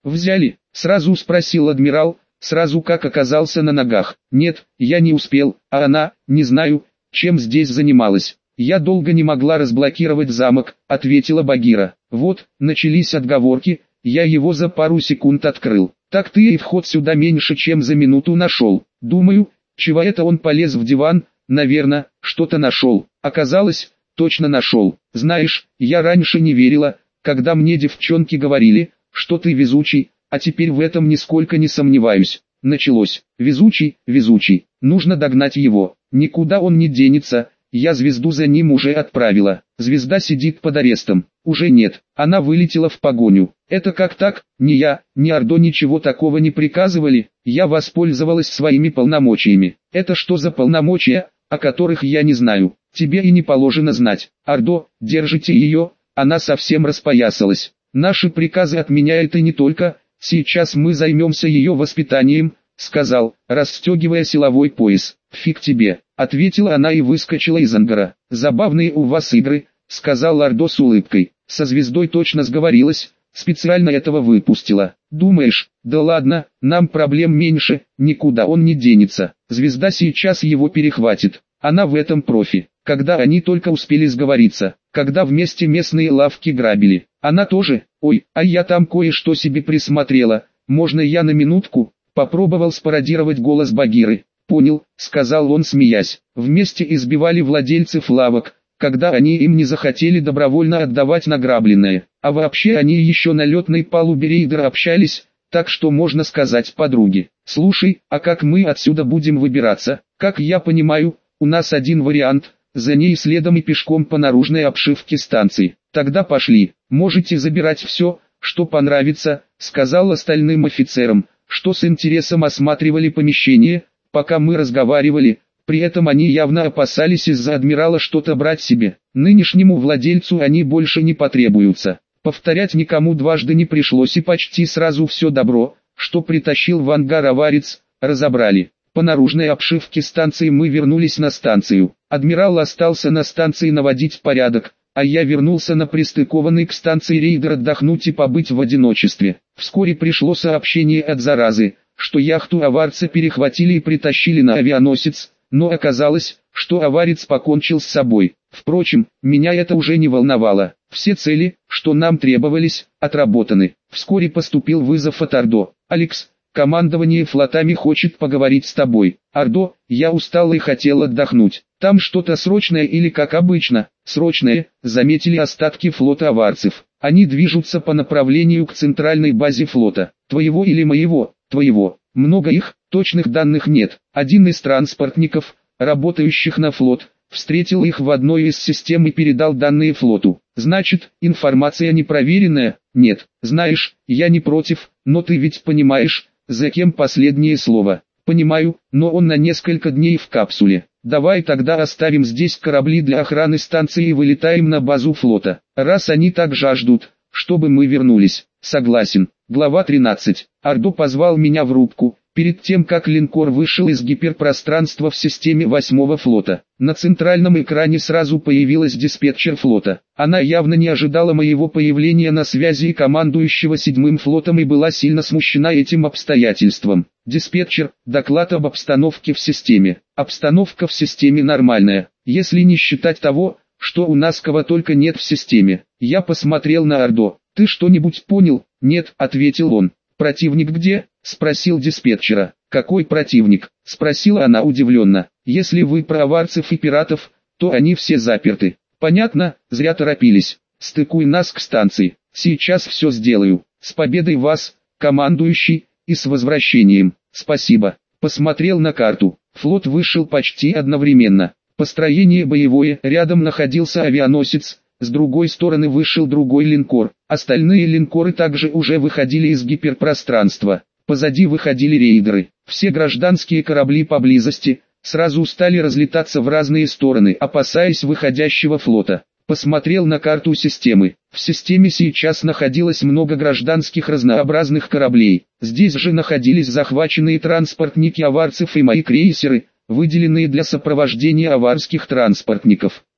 «Взяли?» — сразу спросил адмирал, сразу как оказался на ногах. «Нет, я не успел, а она, не знаю, чем здесь занималась. Я долго не могла разблокировать замок», — ответила Багира. «Вот, начались отговорки, я его за пару секунд открыл. Так ты и вход сюда меньше чем за минуту нашел. Думаю, чего это он полез в диван, наверное, что-то нашел. Оказалось, точно нашел. Знаешь, я раньше не верила, когда мне девчонки говорили, что ты везучий, а теперь в этом нисколько не сомневаюсь». Началось. «Везучий, везучий, нужно догнать его, никуда он не денется, я звезду за ним уже отправила. Звезда сидит под арестом, уже нет, она вылетела в погоню. Это как так? Ни я, ни Ордо ничего такого не приказывали, я воспользовалась своими полномочиями. Это что за полномочия, о которых я не знаю? Тебе и не положено знать. Ордо, держите ее, она совсем распоясалась. Наши приказы отменяет и не только, сейчас мы займемся ее воспитанием», — сказал, расстегивая силовой пояс. «Фиг тебе», — ответила она и выскочила из ангара. «Забавные у вас игры», — сказал Ордо с улыбкой. «Со звездой точно сговорилась, специально этого выпустила. Думаешь, да ладно, нам проблем меньше, никуда он не денется. Звезда сейчас его перехватит, она в этом профи. Когда они только успели сговориться, когда вместе местные лавки грабили, она тоже. Ой, а я там кое-что себе присмотрела, можно я на минутку?» Попробовал спародировать голос Багиры. «Понял», — сказал он, смеясь. «Вместе избивали владельцев лавок, когда они им не захотели добровольно отдавать награбленное. А вообще они еще на летной палубе рейдера общались, так что можно сказать подруги. Слушай, а как мы отсюда будем выбираться? Как я понимаю, у нас один вариант, за ней следом и пешком по наружной обшивке станции. Тогда пошли, можете забирать все, что понравится», — сказал остальным офицерам, что с интересом осматривали помещение, пока мы разговаривали. При этом они явно опасались из-за адмирала что-то брать себе. Нынешнему владельцу они больше не потребуются. Повторять никому дважды не пришлось, и почти сразу все добро, что притащил в ангар аварец, разобрали. По наружной обшивке станции мы вернулись на станцию. Адмирал остался на станции наводить порядок, а я вернулся на пристыкованный к станции рейдер отдохнуть и побыть в одиночестве. Вскоре пришло сообщение от заразы, что яхту аварца перехватили и притащили на авианосец, но оказалось, что аварец покончил с собой. Впрочем, меня это уже не волновало. Все цели, что нам требовались, отработаны. Вскоре поступил вызов от Ордо. «Алекс, командование флотами хочет поговорить с тобой». «Ордо, я устал и хотел отдохнуть. Там что-то срочное или как обычно?» «Срочное», заметили остатки флота аварцев. «Они движутся по направлению к центральной базе флота. Твоего или моего?» «Твоего. Много их, точных данных нет. Один из транспортников, работающих на флот, встретил их в одной из систем и передал данные флоту. Значит, информация непроверенная?» «Нет. Знаешь, я не против, но ты ведь понимаешь, за кем последнее слово?» «Понимаю, но он на несколько дней в капсуле. Давай тогда оставим здесь корабли для охраны станции и вылетаем на базу флота, раз они так жаждут, чтобы мы вернулись». «Согласен». Глава 13. Ордо позвал меня в рубку, перед тем как линкор вышел из гиперпространства в системе 8-го флота. На центральном экране сразу появилась диспетчер флота. Она явно не ожидала моего появления на связи и командующего 7-м флотом и была сильно смущена этим обстоятельством. «Диспетчер, доклад об обстановке в системе». «Обстановка в системе нормальная, если не считать того, что у нас кого только нет в системе». Я посмотрел на Ордо. «Ты что-нибудь понял?» «Нет», — ответил он. «Противник где?» — спросил диспетчера. «Какой противник?» — спросила она удивленно. «Если вы про аварцев и пиратов, то они все заперты». «Понятно, зря торопились. Стыкуй нас к станции. Сейчас все сделаю. С победой вас, командующий, и с возвращением». «Спасибо». Посмотрел на карту. Флот вышел почти одновременно. Построение боевое, рядом находился авианосец. С другой стороны вышел другой линкор. Остальные линкоры также уже выходили из гиперпространства. Позади выходили рейдеры. Все гражданские корабли поблизости сразу стали разлетаться в разные стороны, опасаясь выходящего флота. Посмотрел на карту системы. В системе сейчас находилось много гражданских разнообразных кораблей. Здесь же находились захваченные транспортники аварцев и мои крейсеры, выделенные для сопровождения аварских транспортников.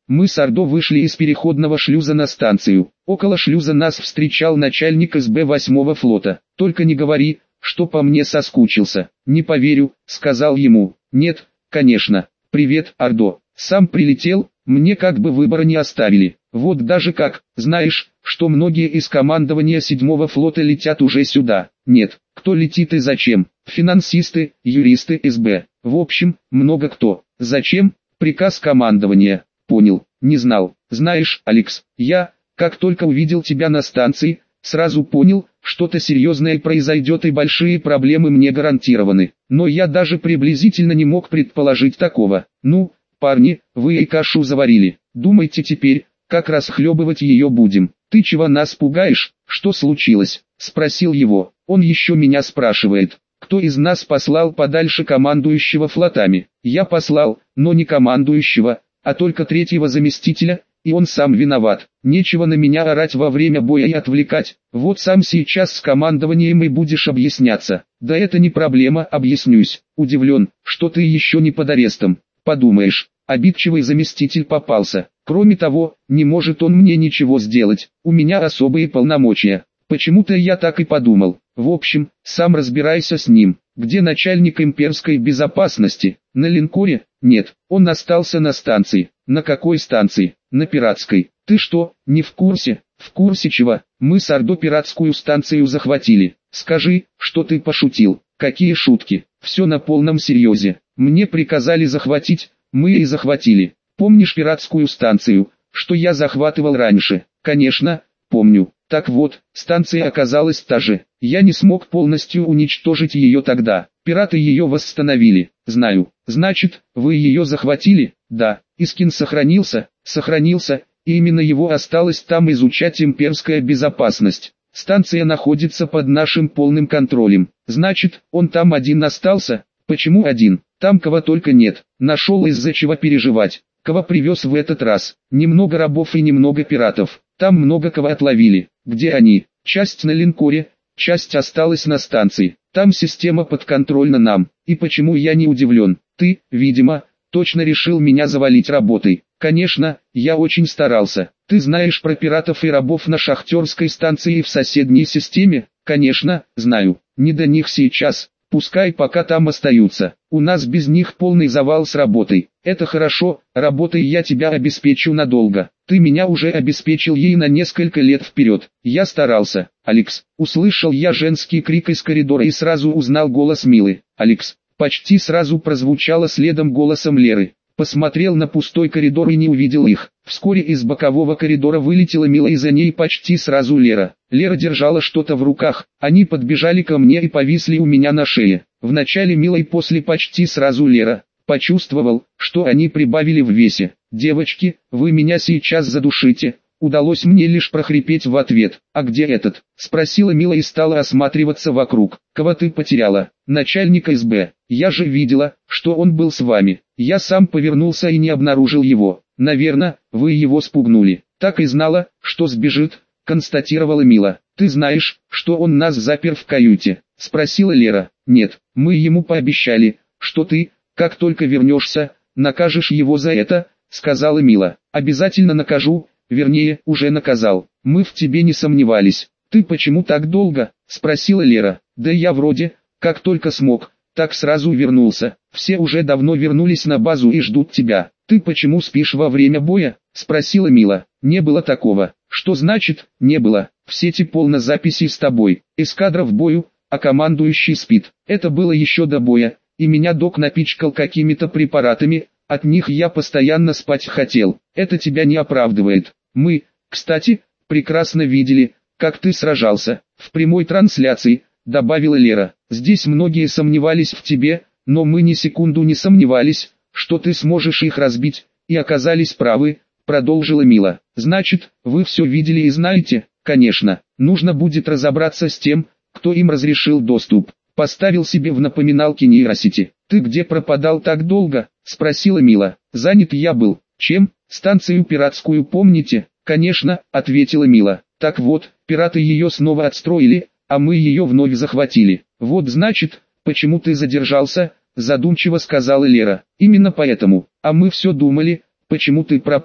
Мы с Ордо вышли из переходного шлюза на станцию. Около шлюза нас встречал начальник СБ 8-го флота. «Только не говори, что по мне соскучился». «Не поверю», — сказал ему. «Нет, конечно. Привет, Ордо. Сам прилетел, мне как бы выбора не оставили. Вот даже как, знаешь, что многие из командования 7-го флота летят уже сюда». «Нет, кто летит и зачем?» «Финансисты, юристы СБ. В общем, много кто». «Зачем?» «Приказ командования». «Понял, не знал». «Знаешь, Алекс, я, как только увидел тебя на станции, сразу понял, что-то серьезное произойдет и большие проблемы мне гарантированы. Но я даже приблизительно не мог предположить такого. Ну, парни, вы и кашу заварили. Думайте теперь, как расхлебывать ее будем». «Ты чего нас пугаешь? Что случилось?» — спросил его. «Он еще меня спрашивает, кто из нас послал подальше командующего флотами». «Я послал, но не командующего, а только третьего заместителя, и он сам виноват. Нечего на меня орать во время боя и отвлекать. Вот сам сейчас с командованием и будешь объясняться». «Да это не проблема, объяснюсь». «Удивлен, что ты еще не под арестом». «Подумаешь, обидчивый заместитель попался. Кроме того, не может он мне ничего сделать, у меня особые полномочия». «Почему-то я так и подумал. В общем, сам разбирайся с ним». «Где начальник имперской безопасности?» «На линкоре?» «Нет, он остался на станции». «На какой станции?» «На пиратской». «Ты что, не в курсе?» «В курсе чего? Мы с Ордо пиратскую станцию захватили». «Скажи, что ты пошутил». «Какие шутки? Все на полном серьезе. Мне приказали захватить, мы и захватили. Помнишь пиратскую станцию, что я захватывал раньше?» «Конечно, помню». «Так вот, станция оказалась та же. Я не смог полностью уничтожить ее тогда. Пираты ее восстановили». «Знаю. Значит, вы ее захватили?» «Да». «Искин сохранился?» «Сохранился, и именно его осталось там изучать имперская безопасность. Станция находится под нашим полным контролем». «Значит, он там один остался?» «Почему один? Там кого только нет. Нашел из-за чего переживать». «Кого привез в этот раз?» «Немного рабов и немного пиратов. Там много кого отловили». «Где они?» «Часть на линкоре, часть осталась на станции. Там система подконтрольна нам. И почему я не удивлен? Ты, видимо, точно решил меня завалить работой». «Конечно, я очень старался. Ты знаешь про пиратов и рабов на шахтерской станции в соседней системе?» «Конечно, знаю. Не до них сейчас. Пускай пока там остаются. У нас без них полный завал с работой». «Это хорошо, работой я тебя обеспечу надолго. Ты меня уже обеспечил ей на несколько лет вперед. Я старался». «Алекс», услышал я женский крик из коридора и сразу узнал голос Милы. «Алекс», почти сразу прозвучало следом голосом Леры. Посмотрел на пустой коридор и не увидел их. Вскоре из бокового коридора вылетела Мила и за ней почти сразу Лера. Лера держала что-то в руках. Они подбежали ко мне и повисли у меня на шее. Вначале Мила и после почти сразу Лера. Почувствовал, что они прибавили в весе. «Девочки, вы меня сейчас задушите». Удалось мне лишь прохрипеть в ответ. «А где этот?» — спросила Мила и стала осматриваться вокруг. «Кого ты потеряла?» «Начальника СБ. Я же видела, что он был с вами. Я сам повернулся и не обнаружил его. Наверное, вы его спугнули». «Так и знала, что сбежит», — констатировала Мила. «Ты знаешь, что он нас запер в каюте?» — спросила Лера. «Нет, мы ему пообещали, что ты, как только вернешься, накажешь его за это», — сказала Мила. «Обязательно накажу. Вернее, уже наказал. Мы в тебе не сомневались». «Ты почему так долго?» — спросила Лера. «Да я вроде, как только смог, так сразу вернулся. Все уже давно вернулись на базу и ждут тебя». «Ты почему спишь во время боя?» — спросила Мила. «Не было такого». «Что значит, не было? В сети полно записей с тобой. Эскадра в бою, а командующий спит. Это было еще до боя, и меня док напичкал какими-то препаратами, от них я постоянно спать хотел. Это тебя не оправдывает. Мы, кстати, прекрасно видели, как ты сражался, в прямой трансляции», — добавила Лера. «Здесь многие сомневались в тебе, но мы ни секунду не сомневались, что ты сможешь их разбить, и оказались правы», — продолжила Мила. «Значит, вы все видели и знаете?» «Конечно, нужно будет разобраться с тем, кто им разрешил доступ». Поставил себе в напоминалке нейросети. «Ты где пропадал так долго?» — спросила Мила. «Занят я был». «Чем? Станцию пиратскую помните?» «Конечно», — ответила Мила. «Так вот, пираты ее снова отстроили, а мы ее вновь захватили». «Вот значит, почему ты задержался», — задумчиво сказала Лера. «Именно поэтому. А мы все думали, почему ты пропал.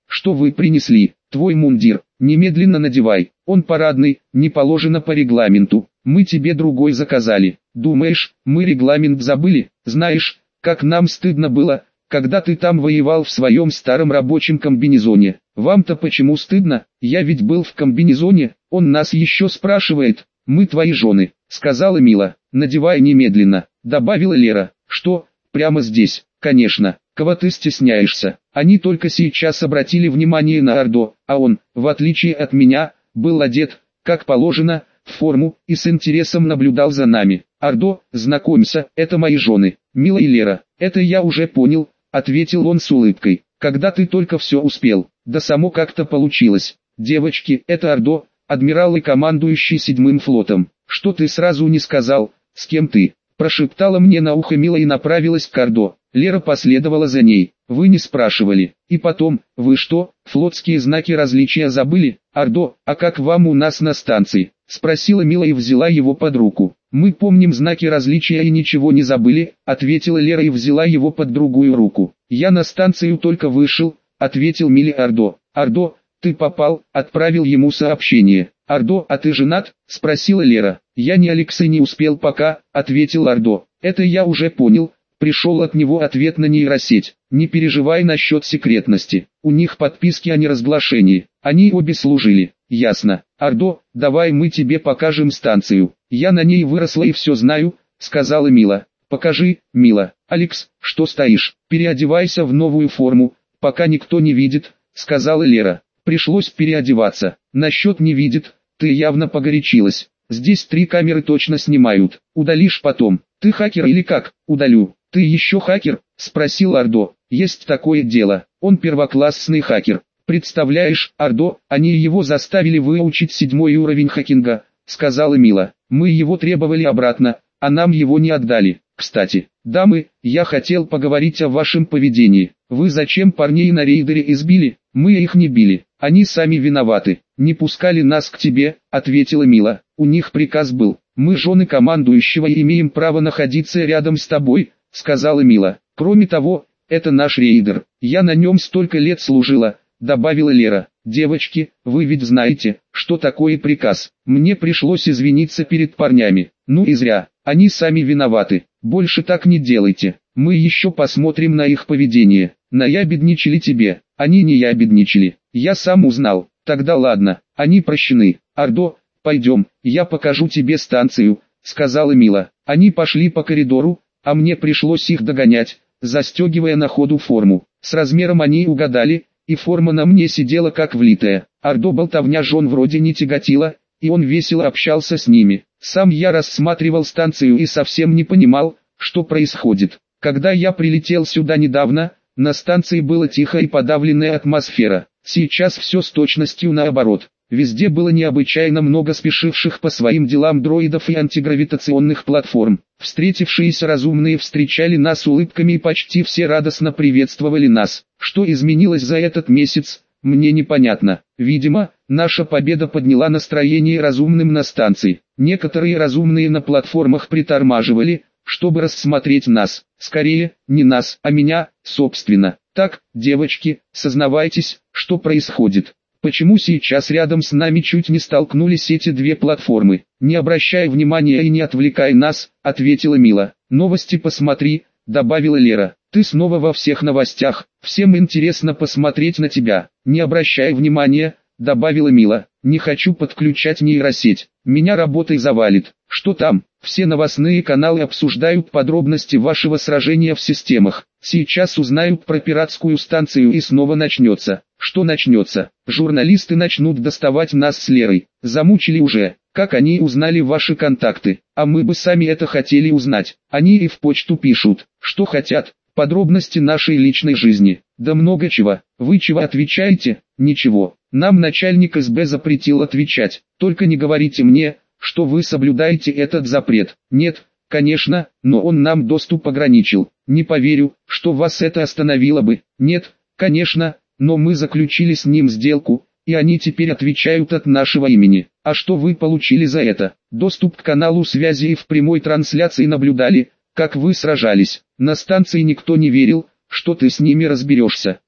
что вы принесли? Твой мундир, немедленно надевай, он парадный, не положено по регламенту, мы тебе другой заказали. Думаешь, мы регламент забыли? Знаешь, как нам стыдно было, когда ты там воевал в своем старом рабочем комбинезоне. Вам-то почему стыдно? Я ведь был в комбинезоне, он нас еще спрашивает, мы твои жены, сказала Мила. Надевай немедленно, добавила Лера. Что, прямо здесь? Конечно, кого ты стесняешься? Они только сейчас обратили внимание на Ардо, а он, в отличие от меня, был одет, как положено, в форму, и с интересом наблюдал за нами. Ардо, знакомься, это мои жены, Мила и Лера. Это я уже понял, ответил он с улыбкой. Когда ты только все успел, да само как-то получилось. Девочки, это Ардо, адмирал и командующий 7-м флотом. Что ты сразу не сказал, с кем ты? Прошептала мне на ухо Мила и направилась к Ардо. Лера последовала за ней. Вы не спрашивали. И потом, вы что, флотские знаки различия забыли? Ардо, а как вам у нас на станции? Спросила Мила и взяла его под руку. Мы помним знаки различия и ничего не забыли, ответила Лера и взяла его под другую руку. Я на станцию только вышел, ответил Миле Ардо. Ардо, ты попал, отправил ему сообщение. Ардо, а ты женат? Спросила Лера. Я не Алексей не успел пока, ответил Ардо. Это я уже понял. Пришел от него ответ на нейросеть. Не переживай насчет секретности. У них подписки о неразглашении. Они обе служили. Ясно. Ардо, давай мы тебе покажем станцию. Я на ней выросла и все знаю, сказала Мила. Покажи, Мила. Алекс, что стоишь? Переодевайся в новую форму, пока никто не видит, сказала Лера. Пришлось переодеваться. Насчет не видит, ты явно погорячилась. Здесь 3 камеры точно снимают. Удалишь потом. Ты хакер или как? Удалю. Ты еще хакер? Спросил Ардо. Есть такое дело. Он первоклассный хакер. Представляешь, Ардо, они его заставили выучить 7-й уровень хакинга, сказала Мила. Мы его требовали обратно, а нам его не отдали. Кстати, дамы, я хотел поговорить о вашем поведении. Вы зачем парней на рейдере избили? Мы их не били. Они сами виноваты. Не пускали нас к тебе, ответила Мила. У них приказ был. Мы жены командующего и имеем право находиться рядом с тобой, сказала Мила. Кроме того, это наш рейдер. Я на нем столько лет служила, добавила Лера. Девочки, вы ведь знаете, что такое приказ. Мне пришлось извиниться перед парнями. Ну и зря. Они сами виноваты. Больше так не делайте. Мы еще посмотрим на их поведение. Наябедничали тебе. Они не ябедничали. Я сам узнал. Тогда ладно, они прощены. Ардо, пойдем, я покажу тебе станцию, сказала Мила. Они пошли по коридору, а мне пришлось их догонять, застегивая на ходу форму. С размером они угадали, и форма на мне сидела как влитая. Ардо болтовня жен вроде не тяготила, и он весело общался с ними. Сам я рассматривал станцию и совсем не понимал, что происходит. Когда я прилетел сюда недавно, на станции была тихая и подавленная атмосфера. Сейчас все с точностью наоборот. Везде было необычайно много спешивших по своим делам дроидов и антигравитационных платформ. Встретившиеся разумные встречали нас улыбками и почти все радостно приветствовали нас. Что изменилось за этот месяц, мне непонятно. Видимо, наша победа подняла настроение разумным на станции. Некоторые разумные на платформах притормаживали, чтобы рассмотреть нас. Скорее, не нас, а меня, собственно. Так, девочки, сознавайтесь, что происходит. Почему сейчас рядом с нами чуть не столкнулись эти 2 платформы? Не обращай внимания и не отвлекай нас, ответила Мила. Новости посмотри, добавила Лера. Ты снова во всех новостях. Всем интересно посмотреть на тебя. Не обращай внимания, добавила Мила. Не хочу подключать нейросеть. Меня работой завалит. Что там? Все новостные каналы обсуждают подробности вашего сражения в системах. Сейчас узнают про пиратскую станцию и снова начнется. Что начнется? Журналисты начнут доставать нас с Лерой. Замучили уже. Как они узнали ваши контакты? А мы бы сами это хотели узнать. Они и в почту пишут, что хотят. Подробности нашей личной жизни. Да много чего. Вы чего отвечаете? Ничего. Нам начальник СБ запретил отвечать. Только не говорите мне, что вы соблюдаете этот запрет. Нет, конечно, но он нам доступ ограничил. Не поверю, что вас это остановило бы. Нет, конечно, но мы заключили с ним сделку, и они теперь отвечают от нашего имени. А что вы получили за это? Доступ к каналу связи и в прямой трансляции наблюдали, как вы сражались. На станции никто не верил, что ты с ними разберешься.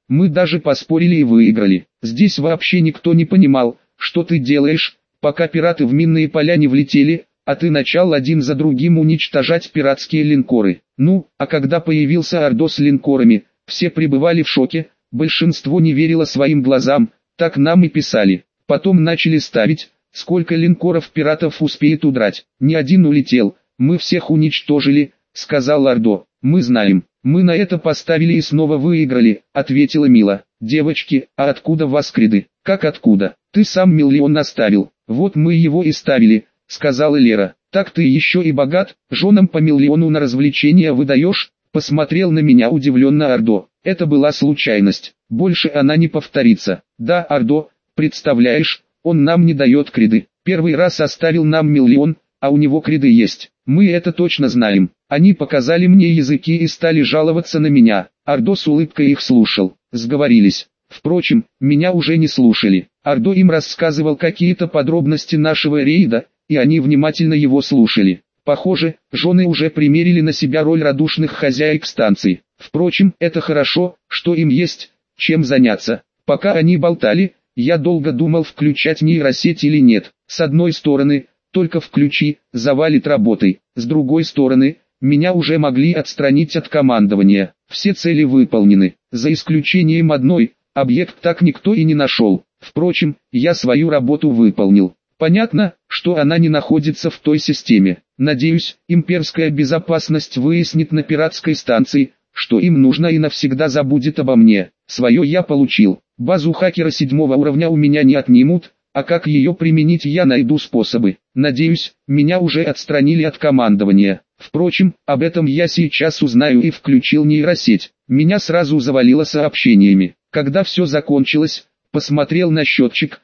Мы даже поспорили и выиграли. Здесь вообще никто не понимал, что ты делаешь, пока пираты в минные поля не влетели, а ты начал один за другим уничтожать пиратские линкоры. Ну, а когда появился Ордо с линкорами, все пребывали в шоке, большинство не верило своим глазам, так нам и писали. Потом начали ставить, сколько линкоров пиратов успеет удрать. Ни один улетел, мы всех уничтожили, сказал Ордо. Мы знаем, мы на это поставили и снова выиграли, ответила Мила. Девочки, а откуда у вас креды? Как откуда? Ты сам миллион наставил. Вот мы его и ставили, сказала Лера. Так ты еще и богат, женам по миллиону на развлечения выдаешь? Посмотрел на меня удивленно Ордо. Это была случайность, больше она не повторится. Да, Ордо, представляешь, он нам не дает креды. Первый раз оставил нам миллион, а у него креды есть. Мы это точно знаем. Они показали мне языки и стали жаловаться на меня. Ордо с улыбкой их слушал. Сговорились. Впрочем, меня уже не слушали. Ордо им рассказывал какие-то подробности нашего рейда, и они внимательно его слушали. Похоже, жены уже примерили на себя роль радушных хозяек станции. Впрочем, это хорошо, что им есть чем заняться. Пока они болтали, я долго думал, включать нейросеть или нет. С одной стороны, только включи, завалит работой. С другой стороны, меня уже могли отстранить от командования. Все цели выполнены, за исключением одной, объект так никто и не нашел. Впрочем, я свою работу выполнил. Понятно, что она не находится в той системе. Надеюсь, имперская безопасность выяснит на пиратской станции, что им нужно, и навсегда забудет обо мне. Свое я получил. Базу хакера 7-го уровня у меня не отнимут, а как ее применить, я найду способы. Надеюсь, меня уже отстранили от командования. Впрочем, об этом я сейчас узнаю, и включил нейросеть. Меня сразу завалило сообщениями. Когда все закончилось, посмотрел на счетчик,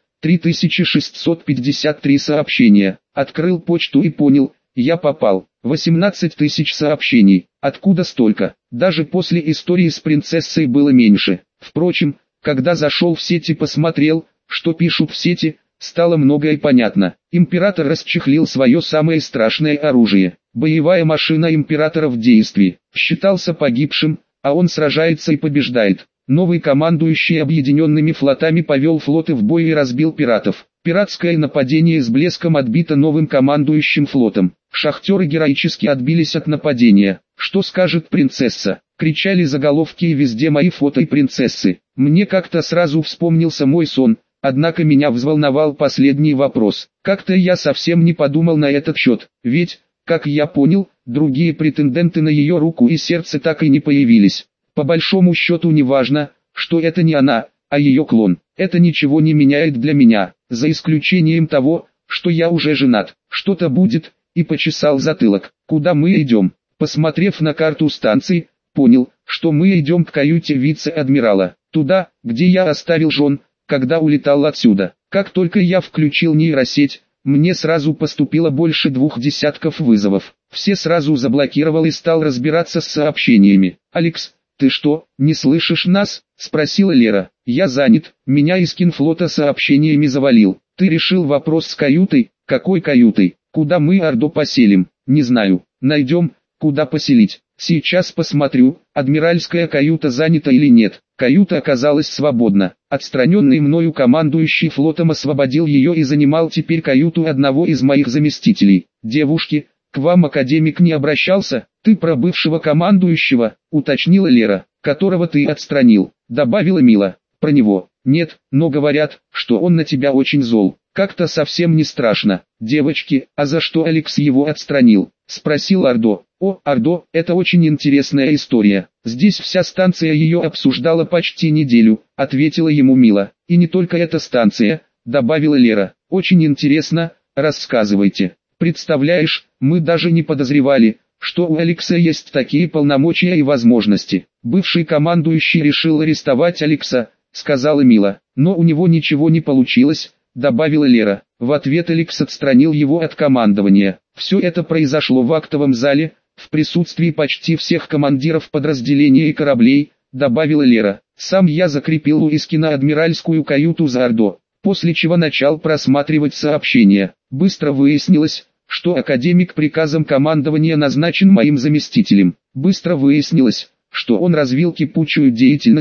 3653 сообщения. Открыл почту и понял, я попал. 18 тысяч сообщений. Откуда столько? Даже после истории с принцессой было меньше. Впрочем, когда зашел в сеть и посмотрел, что пишут в сети, стало многое понятно. Император расчехлил свое самое страшное оружие. Боевая машина императора в действии. Считался погибшим, а он сражается и побеждает. Новый командующий объединенными флотами повел флоты в бой и разбил пиратов. Пиратское нападение с блеском отбито новым командующим флотом. Шахтеры героически отбились от нападения. Что скажет принцесса? Кричали заголовки, и везде мои фото и принцессы. Мне как-то сразу вспомнился мой сон, однако меня взволновал последний вопрос. Как-то я совсем не подумал на этот счет, ведь, как я понял, другие претенденты на ее руку и сердце так и не появились. По большому счету не важно, что это не она, а ее клон. Это ничего не меняет для меня, за исключением того, что я уже женат. Что-то будет, и почесал затылок. Куда мы идем? Посмотрев на карту станции, понял, что мы идем к каюте вице-адмирала. Туда, где я оставил жен, когда улетал отсюда. Как только я включил нейросеть, мне сразу поступило больше 20 вызовов. Все сразу заблокировал и стал разбираться с сообщениями. «Алекс, ты что, не слышишь нас?» — спросила Лера. «Я занят, меня из кинфлота сообщениями завалил. Ты решил вопрос с каютой? Какой каютой? Куда мы Ордо поселим? Не знаю. Найдем, куда поселить. Сейчас посмотрю, адмиральская каюта занята или нет». Каюта оказалась свободна. Отстраненный мною командующий флотом освободил ее и занимал теперь каюту одного из моих заместителей. «Девушки, к вам академик не обращался? Ты про бывшего командующего?» — уточнила Лера. «Которого ты отстранил», — добавила Мила. «Про него. Нет, но говорят, что он на тебя очень зол. Как-то совсем не страшно. Девочки, а за что Алекс его отстранил?» — спросил Ордо. «О, Ордо, это очень интересная история. Здесь вся станция ее обсуждала почти неделю», — ответила ему Мила. «И не только эта станция», — добавила Лера. «Очень интересно, рассказывайте. Представляешь, мы даже не подозревали, что у Алекса есть такие полномочия и возможности. Бывший командующий решил арестовать Алекса», — сказала Мила. «Но у него ничего не получилось», — добавила Лера. В ответ Алекс отстранил его от командования. Все это произошло в актовом зале, в присутствии почти всех командиров подразделений и кораблей, добавила Лера. Сам я закрепил у Искина адмиральскую каюту за Ордо, после чего начал просматривать сообщения. Быстро выяснилось, что академик приказом командования назначен моим заместителем. Быстро выяснилось, что он развил кипучую деятельность,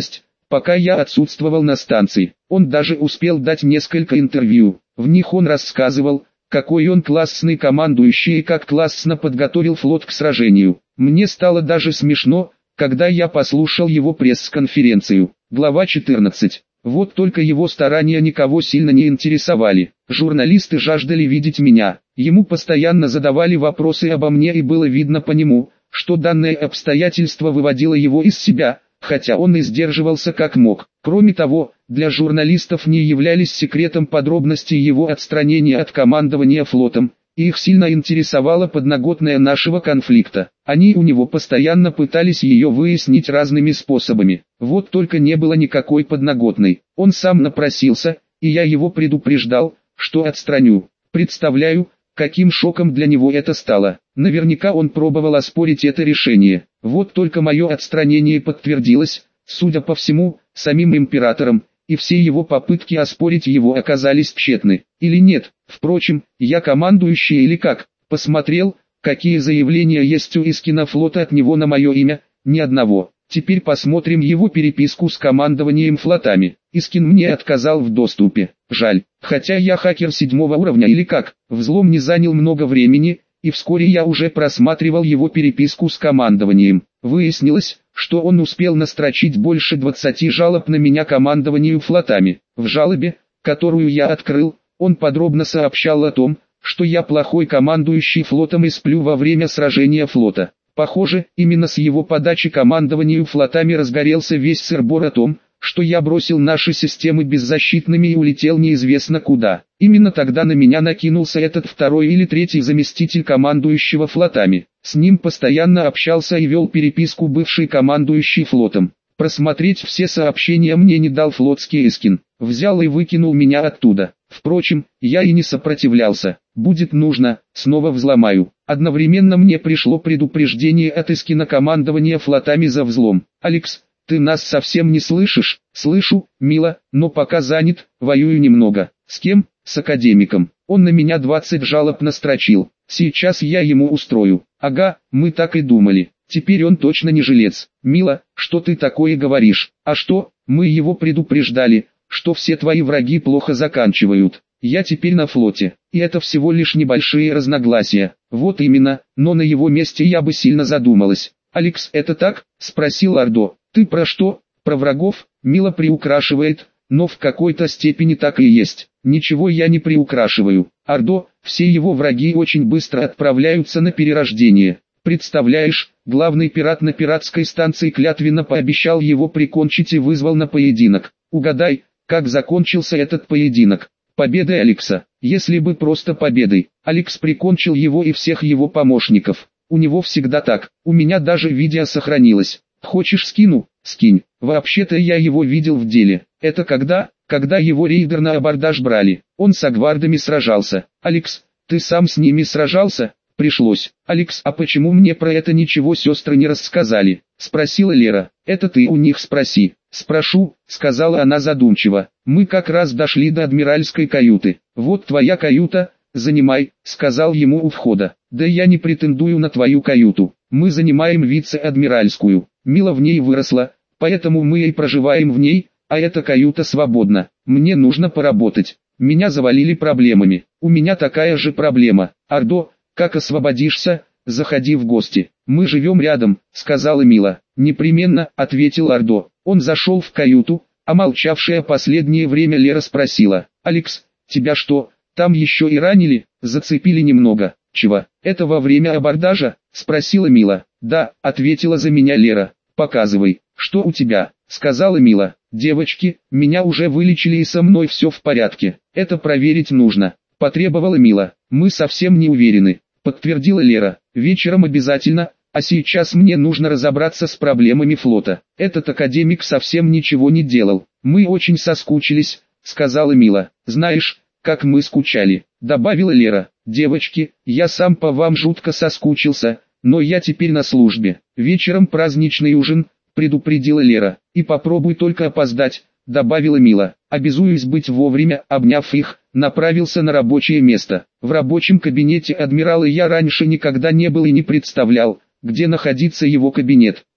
пока я отсутствовал на станции. Он даже успел дать несколько интервью. В них он рассказывал, какой он классный командующий и как классно подготовил флот к сражению. Мне стало даже смешно, когда я послушал его пресс-конференцию. Глава 14. Вот только его старания никого сильно не интересовали. Журналисты жаждали видеть меня. Ему постоянно задавали вопросы обо мне, и было видно по нему, что данное обстоятельство выводило его из себя, хотя он и сдерживался как мог. Кроме того, для журналистов не являлись секретом подробности его отстранения от командования флотом, и их сильно интересовала подноготная нашего конфликта. Они у него постоянно пытались ее выяснить разными способами. Вот только не было никакой подноготной. Он сам напросился, и я его предупреждал, что отстраню. Представляю, каким шоком для него это стало. Наверняка он пробовал оспорить это решение. Вот только мое отстранение подтвердилось, судя по всему, самим императором, и все его попытки оспорить его оказались тщетны. Или нет? Впрочем, я командующий или как? Посмотрел, какие заявления есть у Искина флота от него на мое имя, ни одного. Теперь посмотрим его переписку с командованием флотами. Искин мне отказал в доступе. Жаль, хотя я хакер 7-го уровня или как? Взлом не занял много времени, и вскоре я уже просматривал его переписку с командованием. Выяснилось, что он успел настрочить больше 20 жалоб на меня командованию флотами. В жалобе, которую я открыл, он подробно сообщал о том, что я плохой командующий флотом и сплю во время сражения флота. Похоже, именно с его подачи командованию флотами разгорелся весь сыр-бор о том, что я бросил наши системы беззащитными и улетел неизвестно куда. Именно тогда на меня накинулся этот второй или третий заместитель командующего флотами. С ним постоянно общался и вел переписку бывший командующий флотом. Просмотреть все сообщения мне не дал флотский Искин. Взял и выкинул меня оттуда. Впрочем, я и не сопротивлялся. Будет нужно, снова взломаю. Одновременно мне пришло предупреждение от Искина командования флотами за взлом. «Алекс, ты нас совсем не слышишь?» «Слышу, мило, но пока занят, воюю немного». «С кем?» «С академиком. Он на меня 20 жалоб настрочил. Сейчас я ему устрою». «Ага, мы так и думали. Теперь он точно не жилец». «Мило, что ты такое говоришь?» «А что, мы его предупреждали, что все твои враги плохо заканчивают. Я теперь на флоте, и это всего лишь небольшие разногласия». «Вот именно, но на его месте я бы сильно задумалась». «Алекс, это так?» – спросил Ордо. «Ты про что?» «Про врагов?» Мило приукрашивает, но в какой-то степени так и есть. «Ничего я не приукрашиваю. Ордо, все его враги очень быстро отправляются на перерождение. Представляешь, главный пират на пиратской станции клятвенно пообещал его прикончить и вызвал на поединок. Угадай, как закончился этот поединок?» «Победой Алекса. Если бы просто победой. Алекс прикончил его и всех его помощников. У него всегда так. У меня даже видео сохранилось. Хочешь скину?» «Скинь. Вообще-то я его видел в деле. Это когда его рейдер на абордаж брали. Он с агвардами сражался». «Алекс, ты сам с ними сражался?» «Пришлось». «Алекс, а почему мне про это ничего сестры не рассказали?» — спросила Лера. «Это ты у них спроси». «Спрошу», — сказала она задумчиво. «Мы как раз дошли до адмиральской каюты. Вот твоя каюта, занимай», — сказал ему у входа. «Да я не претендую на твою каюту. Мы занимаем вице-адмиральскую. Мила в ней выросла, поэтому мы и проживаем в ней, а эта каюта свободна. Мне нужно поработать. Меня завалили проблемами. У меня такая же проблема. Ордо, как освободишься, заходи в гости. Мы живем рядом», — сказала Мила. «Непременно», — ответил Ордо. Он зашел в каюту, а молчавшая последнее время Лера спросила: «Алекс, тебя что, там еще и ранили?» «Зацепили немного». «Чего? Это во время абордажа?» — спросила Мила. «Да», — ответила за меня Лера. «Показывай, что у тебя», — сказала Мила. «Девочки, меня уже вылечили и со мной все в порядке. Это проверить нужно», — потребовала Мила. «Мы совсем не уверены», — подтвердила Лера. «Вечером обязательно, а сейчас мне нужно разобраться с проблемами флота. Этот академик совсем ничего не делал. Мы очень соскучились», — сказала Мила. «Знаешь, как мы скучали», — добавила Лера. «Девочки, я сам по вам жутко соскучился, но я теперь на службе. Вечером праздничный ужин», — предупредила Лера. «И попробуй только опоздать», — добавила Мила. «Обязуюсь быть вовремя», — обняв их, направился на рабочее место. В рабочем кабинете адмирала я раньше никогда не был и не представлял, где находится его кабинет.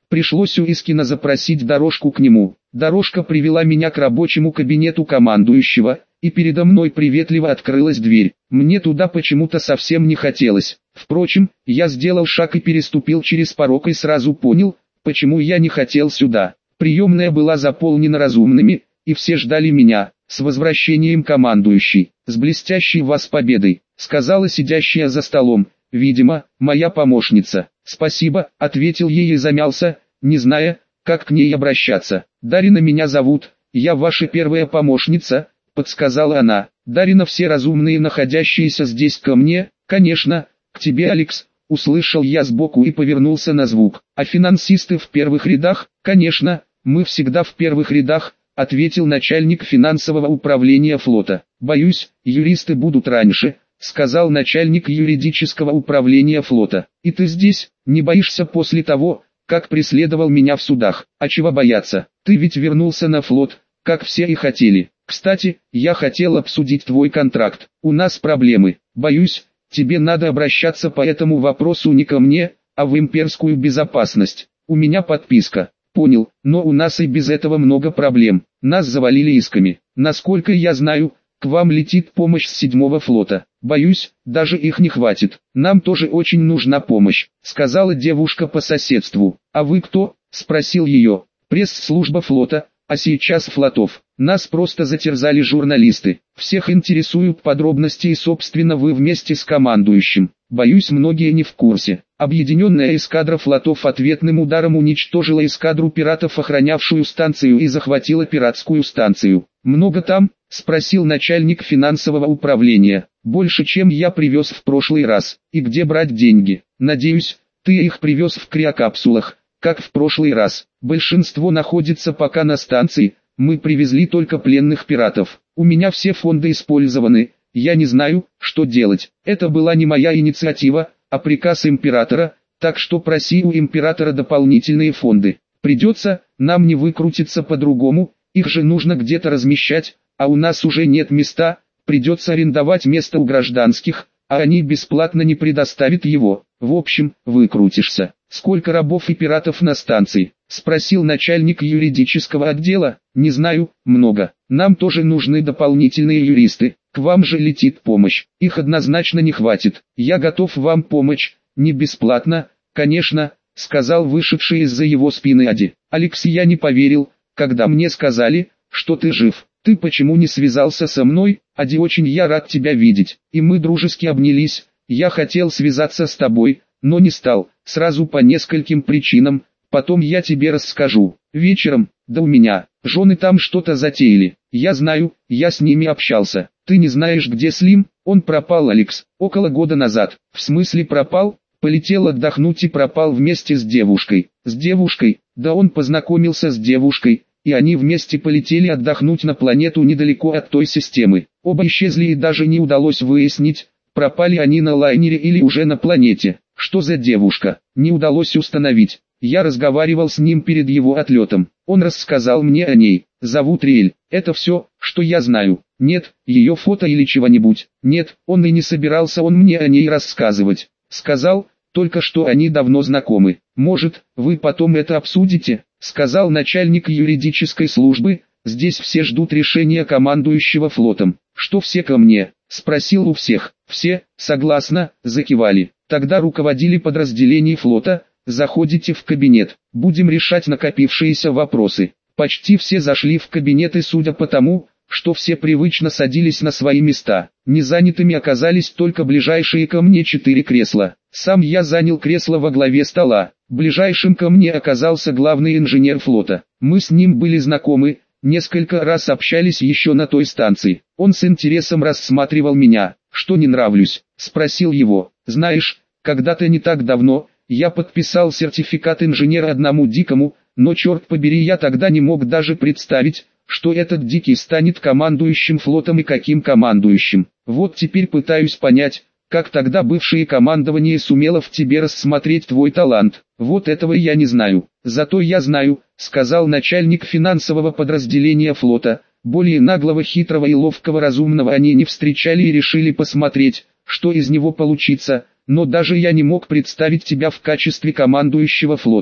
Пришлось у Искина запросить дорожку к нему. Дорожка привела меня к рабочему кабинету командующего, и передо мной приветливо открылась дверь. Мне туда почему-то совсем не хотелось. Впрочем, я сделал шаг и переступил через порог и сразу понял, почему я не хотел сюда. Приемная была заполнена разумными, и все ждали меня. «С возвращением, командующий! С блестящей вас победой!» — сказала сидящая за столом, видимо, моя помощница. «Спасибо», — ответил ей и замялся, не зная, как к ней обращаться. «Дарина меня зовут, я ваша первая помощница», — подсказала она. «Дарина, все разумные, находящиеся здесь, ко мне?» «Конечно, к тебе, Алекс», — услышал я сбоку и повернулся на звук. «А финансисты в первых рядах?» «Конечно, мы всегда в первых рядах», — ответил начальник финансового управления флота. «Боюсь, юристы будут раньше», — сказал начальник юридического управления флота. «И ты здесь, не боишься после того, как преследовал меня в судах? А чего бояться? Ты ведь вернулся на флот, как все и хотели. Кстати, я хотел обсудить твой контракт. У нас проблемы. Боюсь, тебе надо обращаться по этому вопросу не ко мне, а в имперскую безопасность. У меня подписка». «Понял, но у нас и без этого много проблем. Нас завалили исками. Насколько я знаю, к вам летит помощь с 7-го флота. Боюсь, даже их не хватит. Нам тоже очень нужна помощь», — сказала девушка по соседству. «А вы кто?» — спросил ее. «Пресс-служба флота, а сейчас флотов. Нас просто затерзали журналисты. Всех интересуют подробности и собственно вы вместе с командующим. Боюсь, многие не в курсе. Объединенная эскадра флотов ответным ударом уничтожила эскадру пиратов, охранявшую станцию, и захватила пиратскую станцию. «Много там?» — спросил начальник финансового управления. «Больше, чем я привез в прошлый раз. И где брать деньги? Надеюсь, ты их привез в криокапсулах, как в прошлый раз. Большинство находится пока на станции, мы привезли только пленных пиратов. У меня все фонды использованы, я не знаю, что делать. Это была не моя инициатива, а приказ императора, так что проси у императора дополнительные фонды. Придется, нам не выкрутиться по-другому, их же нужно где-то размещать, а у нас уже нет места, придется арендовать место у гражданских, а они бесплатно не предоставят его. В общем, выкрутишься». «Сколько рабов и пиратов на станции?» — спросил начальник юридического отдела. «Не знаю, много. Нам тоже нужны дополнительные юристы. К вам же летит помощь. Их однозначно не хватит. Я готов вам помочь, не бесплатно, конечно», — сказал вышедший из-за его спины Ади. «Алекс, я не поверил, когда мне сказали, что ты жив. Ты почему не связался со мной? Ади, очень я рад тебя видеть». И мы дружески обнялись. «Я хотел связаться с тобой, но не стал, сразу по нескольким причинам, потом я тебе расскажу. Вечером, да у меня, жены там что-то затеяли. Я знаю, я с ними общался. Ты не знаешь, где Слим? Он пропал, Алекс, около года назад». «В смысле пропал?» «Полетел отдохнуть и пропал вместе с девушкой». «С девушкой?» «Да он познакомился с девушкой, и они вместе полетели отдохнуть на планету недалеко от той системы. Оба исчезли и даже не удалось выяснить, пропали они на лайнере или уже на планете. Что за девушка, не удалось установить. Я разговаривал с ним перед его отлетом. Он рассказал мне о ней. Зовут Риэль. Это все, что я знаю. Нет, ее фото или чего-нибудь. Нет, он и не собирался он мне о ней рассказывать. Сказал, только что они давно знакомы. Может, вы потом это обсудите?» — сказал начальник юридической службы. «Здесь все ждут решения командующего флотом». «Что все ко мне?» — спросил у всех. Все, согласно, закивали. «Тогда руководители подразделений флота, заходите в кабинет, будем решать накопившиеся вопросы». Почти все зашли в кабинет, и судя по тому, что все привычно садились на свои места, незанятыми оказались только ближайшие ко мне 4 кресла. Сам я занял кресло во главе стола. Ближайшим ко мне оказался главный инженер флота. Мы с ним были знакомы, несколько раз общались еще на той станции. Он с интересом рассматривал меня. «Что не нравлюсь?» — спросил его. «Знаешь, когда-то не так давно, я подписал сертификат инженера одному дикому, но черт побери, я тогда не мог даже представить, что этот дикий станет командующим флотом и каким командующим. Вот теперь пытаюсь понять, как тогда бывшее командование сумело в тебе рассмотреть твой талант. Вот этого я не знаю. Зато я знаю», — сказал начальник финансового подразделения флота. «Более наглого, хитрого и ловкого разумного они не встречали и решили посмотреть, что из него получится, но даже я не мог представить тебя в качестве командующего флота.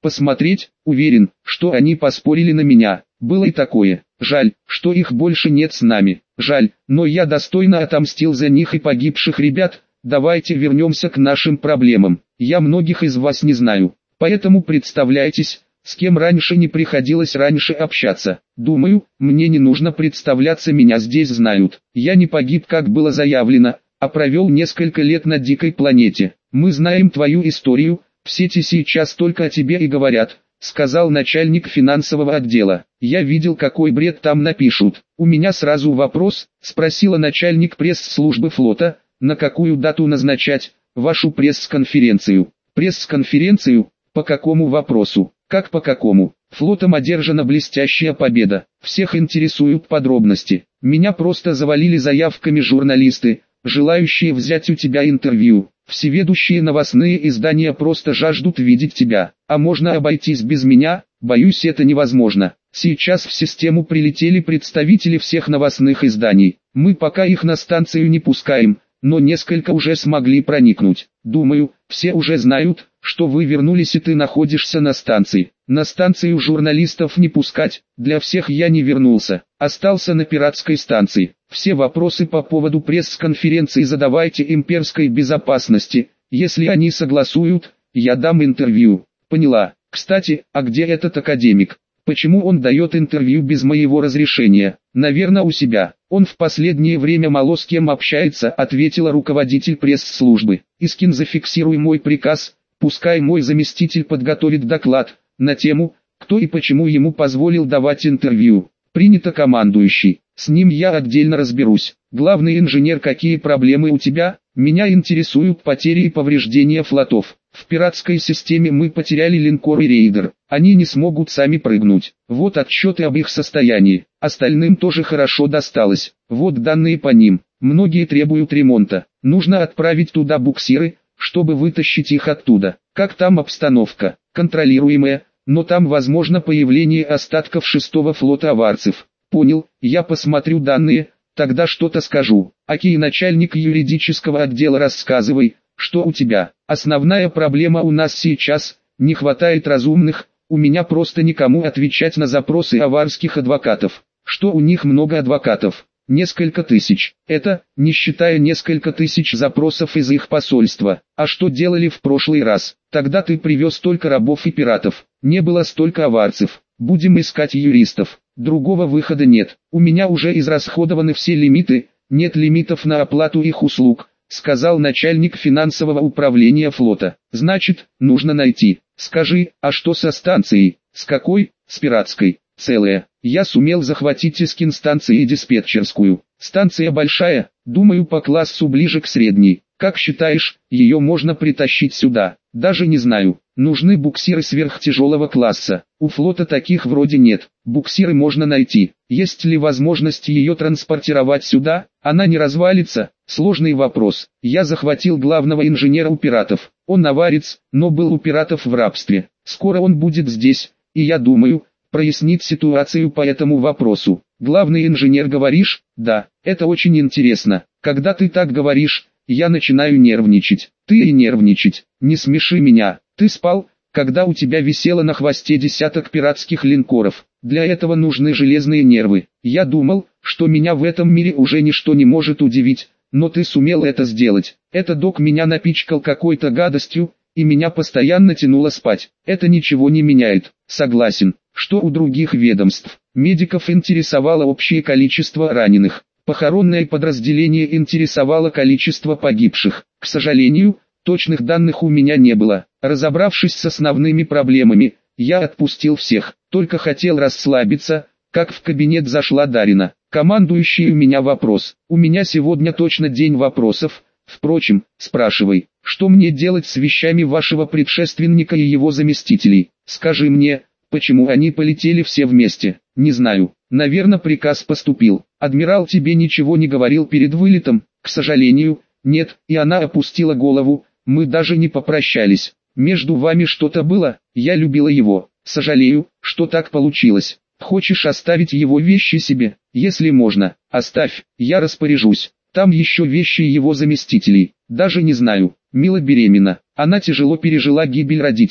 посмотреть, уверен, что они поспорили на меня. Было и такое. Жаль, что их больше нет с нами. Жаль, но я достойно отомстил за них и погибших ребят. Давайте вернемся к нашим проблемам. Я многих из вас не знаю, поэтому представляйтесь, с кем раньше не приходилось раньше общаться. Думаю, мне не нужно представляться, меня здесь знают. Я не погиб, как было заявлено, а провел несколько лет на дикой планете. Мы знаем твою историю, в сети сейчас только о тебе и говорят, сказал начальник финансового отдела. Я видел, какой бред там напишут. У меня сразу вопрос, спросила начальник пресс-службы флота, на какую дату назначать вашу пресс-конференцию? Пресс-конференцию? По какому вопросу? Как по какому? Флотом одержана блестящая победа. Всех интересуют подробности. Меня просто завалили заявками журналисты, желающие взять у тебя интервью. Всеведущие новостные издания просто жаждут видеть тебя. А можно обойтись без меня? Боюсь, это невозможно. Сейчас в систему прилетели представители всех новостных изданий. Мы пока их на станцию не пускаем, но несколько уже смогли проникнуть. Думаю, все уже знают, что вы вернулись и ты находишься на станции. На станцию журналистов не пускать, для всех я не вернулся, остался на пиратской станции. Все вопросы по поводу пресс-конференции задавайте имперской безопасности, если они согласуют, я дам интервью. Поняла. Кстати, а где этот академик? Почему он дает интервью без моего разрешения? Наверное, у себя. Он в последнее время мало с кем общается, ответила руководитель пресс-службы. Искин, зафиксируй мой приказ, пускай мой заместитель подготовит доклад на тему, кто и почему ему позволил давать интервью. Принято, командующий. С ним я отдельно разберусь. Главный инженер, какие проблемы у тебя? Меня интересуют потери и повреждения флотов. В пиратской системе мы потеряли линкор и рейдер. Они не смогут сами прыгнуть. Вот отчеты об их состоянии. Остальным тоже хорошо досталось. Вот данные по ним. Многие требуют ремонта. Нужно отправить туда буксиры, чтобы вытащить их оттуда. Как там обстановка? Контролируемая, но там возможно появление остатков 6-го флота аварцев. Понял, я посмотрю данные, тогда что-то скажу. Окей, начальник юридического отдела, рассказывай, что у тебя. Основная проблема у нас сейчас, не хватает разумных, у меня просто никому отвечать на запросы аварских адвокатов. Что у них много адвокатов? Несколько тысяч. Это, не считая несколько тысяч запросов из их посольства. А что делали в прошлый раз? Тогда ты привез только рабов и пиратов. Не было столько аварцев. Будем искать юристов. Другого выхода нет. У меня уже израсходованы все лимиты, нет лимитов на оплату их услуг, сказал начальник финансового управления флота. Значит, нужно найти. Скажи, а что со станцией? С какой? С пиратской. Целая. Я сумел захватить Искин станции и диспетчерскую. Станция большая, думаю, по классу ближе к средней. Как считаешь, ее можно притащить сюда? Даже не знаю. Нужны буксиры сверхтяжелого класса. У флота таких вроде нет. Буксиры можно найти. Есть ли возможность ее транспортировать сюда? Она не развалится? Сложный вопрос. Я захватил главного инженера у пиратов. Он аварец, но был у пиратов в рабстве. Скоро он будет здесь, и я думаю, прояснить ситуацию по этому вопросу. Главный инженер, говоришь? Да, это очень интересно. Когда ты так говоришь, я начинаю нервничать. Ты и нервничать. Не смеши меня. Ты спал, когда у тебя висело на хвосте десяток пиратских линкоров. Для этого нужны железные нервы. Я думал, что меня в этом мире уже ничто не может удивить, но ты сумел это сделать. Этот док меня напичкал какой-то гадостью, и меня постоянно тянуло спать. Это ничего не меняет. Согласен, что у других ведомств, медиков интересовало общее количество раненых. Похоронное подразделение интересовало количество погибших. К сожалению, точных данных у меня не было. Разобравшись с основными проблемами, я отпустил всех. Только хотел расслабиться, как в кабинет зашла Дарина. Командующий, у меня вопрос. У меня сегодня точно день вопросов. Впрочем, спрашивай, что мне делать с вещами вашего предшественника и его заместителей? Скажи мне, почему они полетели все вместе? Не знаю. Наверное, приказ поступил. Адмирал тебе ничего не говорил перед вылетом? К сожалению, нет. И она опустила голову. Мы даже не попрощались. Между вами что-то было? Я любила его. Сожалею, что так получилось. Хочешь оставить его вещи себе? Если можно, оставь. Я распоряжусь. Там еще вещи его заместителей. Даже не знаю. Мила беременна. Она тяжело пережила гибель родителей.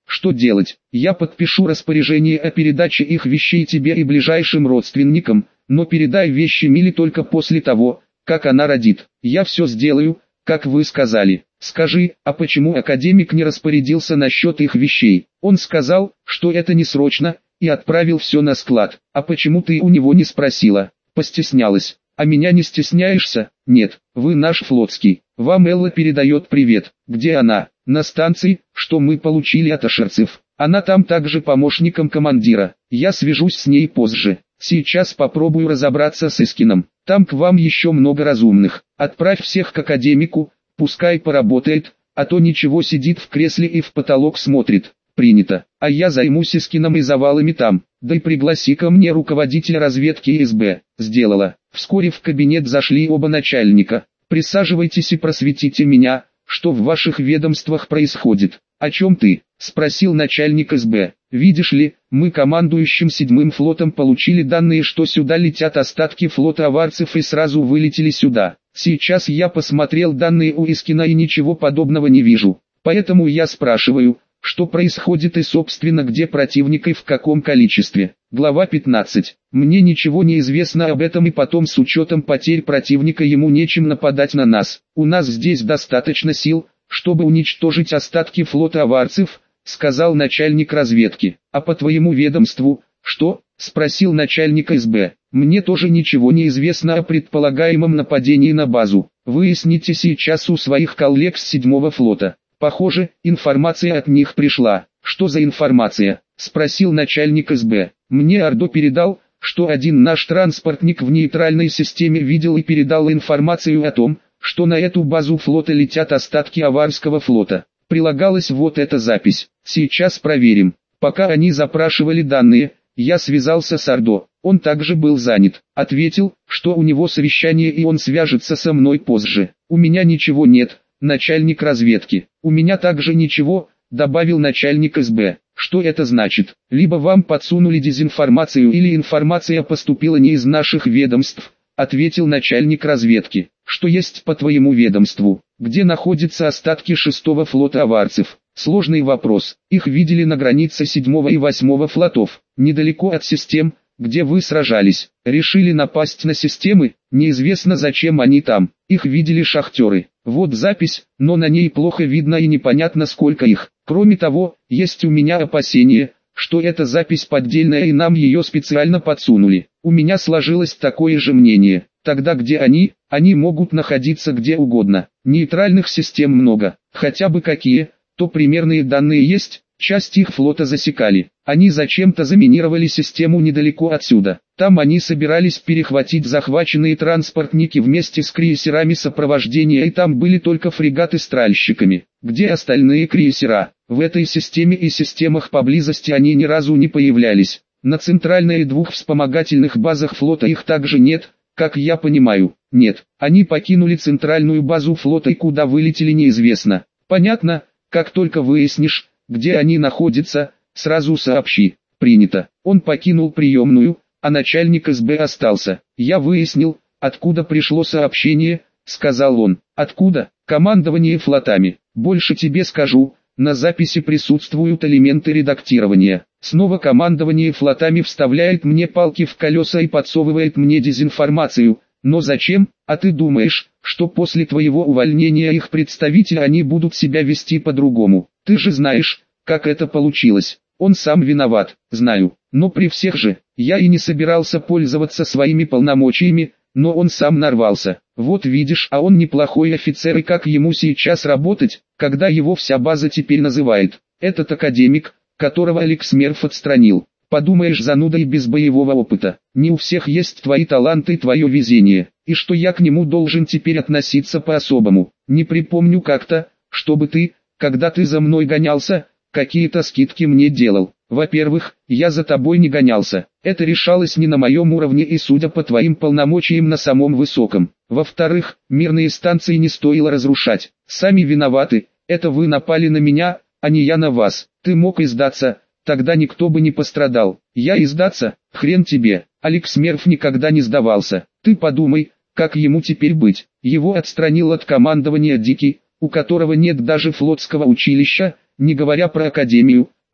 Что делать? Я подпишу распоряжение о передаче их вещей тебе и ближайшим родственникам, но передай вещи Миле только после того, как она родит. Я все сделаю, как вы сказали. Скажи, а почему академик не распорядился насчет их вещей? Он сказал, что это не срочно, и отправил все на склад. А почему ты у него не спросила? Постеснялась. А меня не стесняешься? Нет, вы наш флотский. Вам Элла передает привет. Где она? На станции, что мы получили от ашерцев. Она там также помощником командира. Я свяжусь с ней позже. Сейчас попробую разобраться с Искином. Там к вам еще много разумных. Отправь всех к академику, пускай поработает, а то ничего сидит в кресле и в потолок смотрит. Принято. А я займусь Искином и завалами там. Да и пригласи ко мне руководителя разведки СБ. Сделала. Вскоре в кабинет зашли оба начальника. Присаживайтесь и просветите меня, что в ваших ведомствах происходит. О чем ты? Спросил начальник СБ. Видишь ли, мы командующим 7-м флотом получили данные, что сюда летят остатки флота аварцев и сразу вылетели сюда. Сейчас я посмотрел данные у Искина и ничего подобного не вижу. Поэтому я спрашиваю, что происходит и собственно где противник и в каком количестве. Глава 15. Мне ничего не известно об этом и потом с учетом потерь противника ему нечем нападать на нас. У нас здесь достаточно сил, чтобы уничтожить остатки флота аварцев, сказал начальник разведки. А по твоему ведомству, что? Спросил начальник СБ. Мне тоже ничего не известно о предполагаемом нападении на базу. Выясните сейчас у своих коллег с 7-го флота. Похоже, информация от них пришла. Что за информация? Спросил начальник СБ. Мне Ордо передал, что один наш транспортник в нейтральной системе видел и передал информацию о том, что на эту базу флота летят остатки аварского флота. Прилагалась вот эта запись. Сейчас проверим. Пока они запрашивали данные, я связался с Ордо. Он также был занят. Ответил, что у него совещание и он свяжется со мной позже. У меня ничего нет, начальник разведки. У меня также ничего, добавил начальник СБ. Что это значит? Либо вам подсунули дезинформацию или информация поступила не из наших ведомств, ответил начальник разведки. Что есть по твоему ведомству? Где находятся остатки 6-го флота аварцев? Сложный вопрос. Их видели на границе 7-го и 8-го флотов, недалеко от систем, где вы сражались. Решили напасть на системы? Неизвестно зачем они там. Их видели шахтеры. Вот запись, но на ней плохо видно и непонятно сколько их. Кроме того, есть у меня опасение, что эта запись поддельная и нам ее специально подсунули. У меня сложилось такое же мнение. Тогда где они? Они могут находиться где угодно. Нейтральных систем много. Хотя бы какие, то примерные данные есть. Часть их флота засекали. Они зачем-то заминировали систему недалеко отсюда. Там они собирались перехватить захваченные транспортники вместе с крейсерами сопровождения, и там были только фрегаты с тральщиками. Где остальные крейсера? В этой системе и системах поблизости они ни разу не появлялись. На центральной и 2 вспомогательных базах флота их также нет, как я понимаю. Нет, они покинули центральную базу флота и куда вылетели неизвестно. Понятно, как только выяснишь, где они находятся, сразу сообщи. Принято. Он покинул приемную, а начальник СБ остался. Я выяснил, откуда пришло сообщение, сказал он. Откуда? Командование флотами. Больше тебе скажу, на записи присутствуют элементы редактирования. Снова командование флотами вставляет мне палки в колеса и подсовывает мне дезинформацию. Но зачем? А ты думаешь, что после твоего увольнения их представители они будут себя вести по-другому? Ты же знаешь, как это получилось. Он сам виноват, знаю. Но при всех же, я и не собирался пользоваться своими полномочиями, но он сам нарвался. Вот видишь, а он неплохой офицер, и как ему сейчас работать, когда его вся база теперь называет. Этот академик, которого Алекс Мерф отстранил. Подумаешь, зануда и без боевого опыта. Не у всех есть твои таланты и твое везение. И что я к нему должен теперь относиться по-особому? Не припомню как-то, чтобы ты, когда ты за мной гонялся, какие-то скидки мне делал. Во-первых, я за тобой не гонялся. Это решалось не на моем уровне и судя по твоим полномочиям на самом высоком. Во-вторых, мирные станции не стоило разрушать. Сами виноваты, это вы напали на меня, а не я на вас. Ты мог и сдаться. Тогда никто бы не пострадал. Я и сдаться? Хрен тебе. Алекс Мерф никогда не сдавался. Ты подумай, как ему теперь быть. Его отстранил от командования Дикий, у которого нет даже флотского училища, не говоря про академию,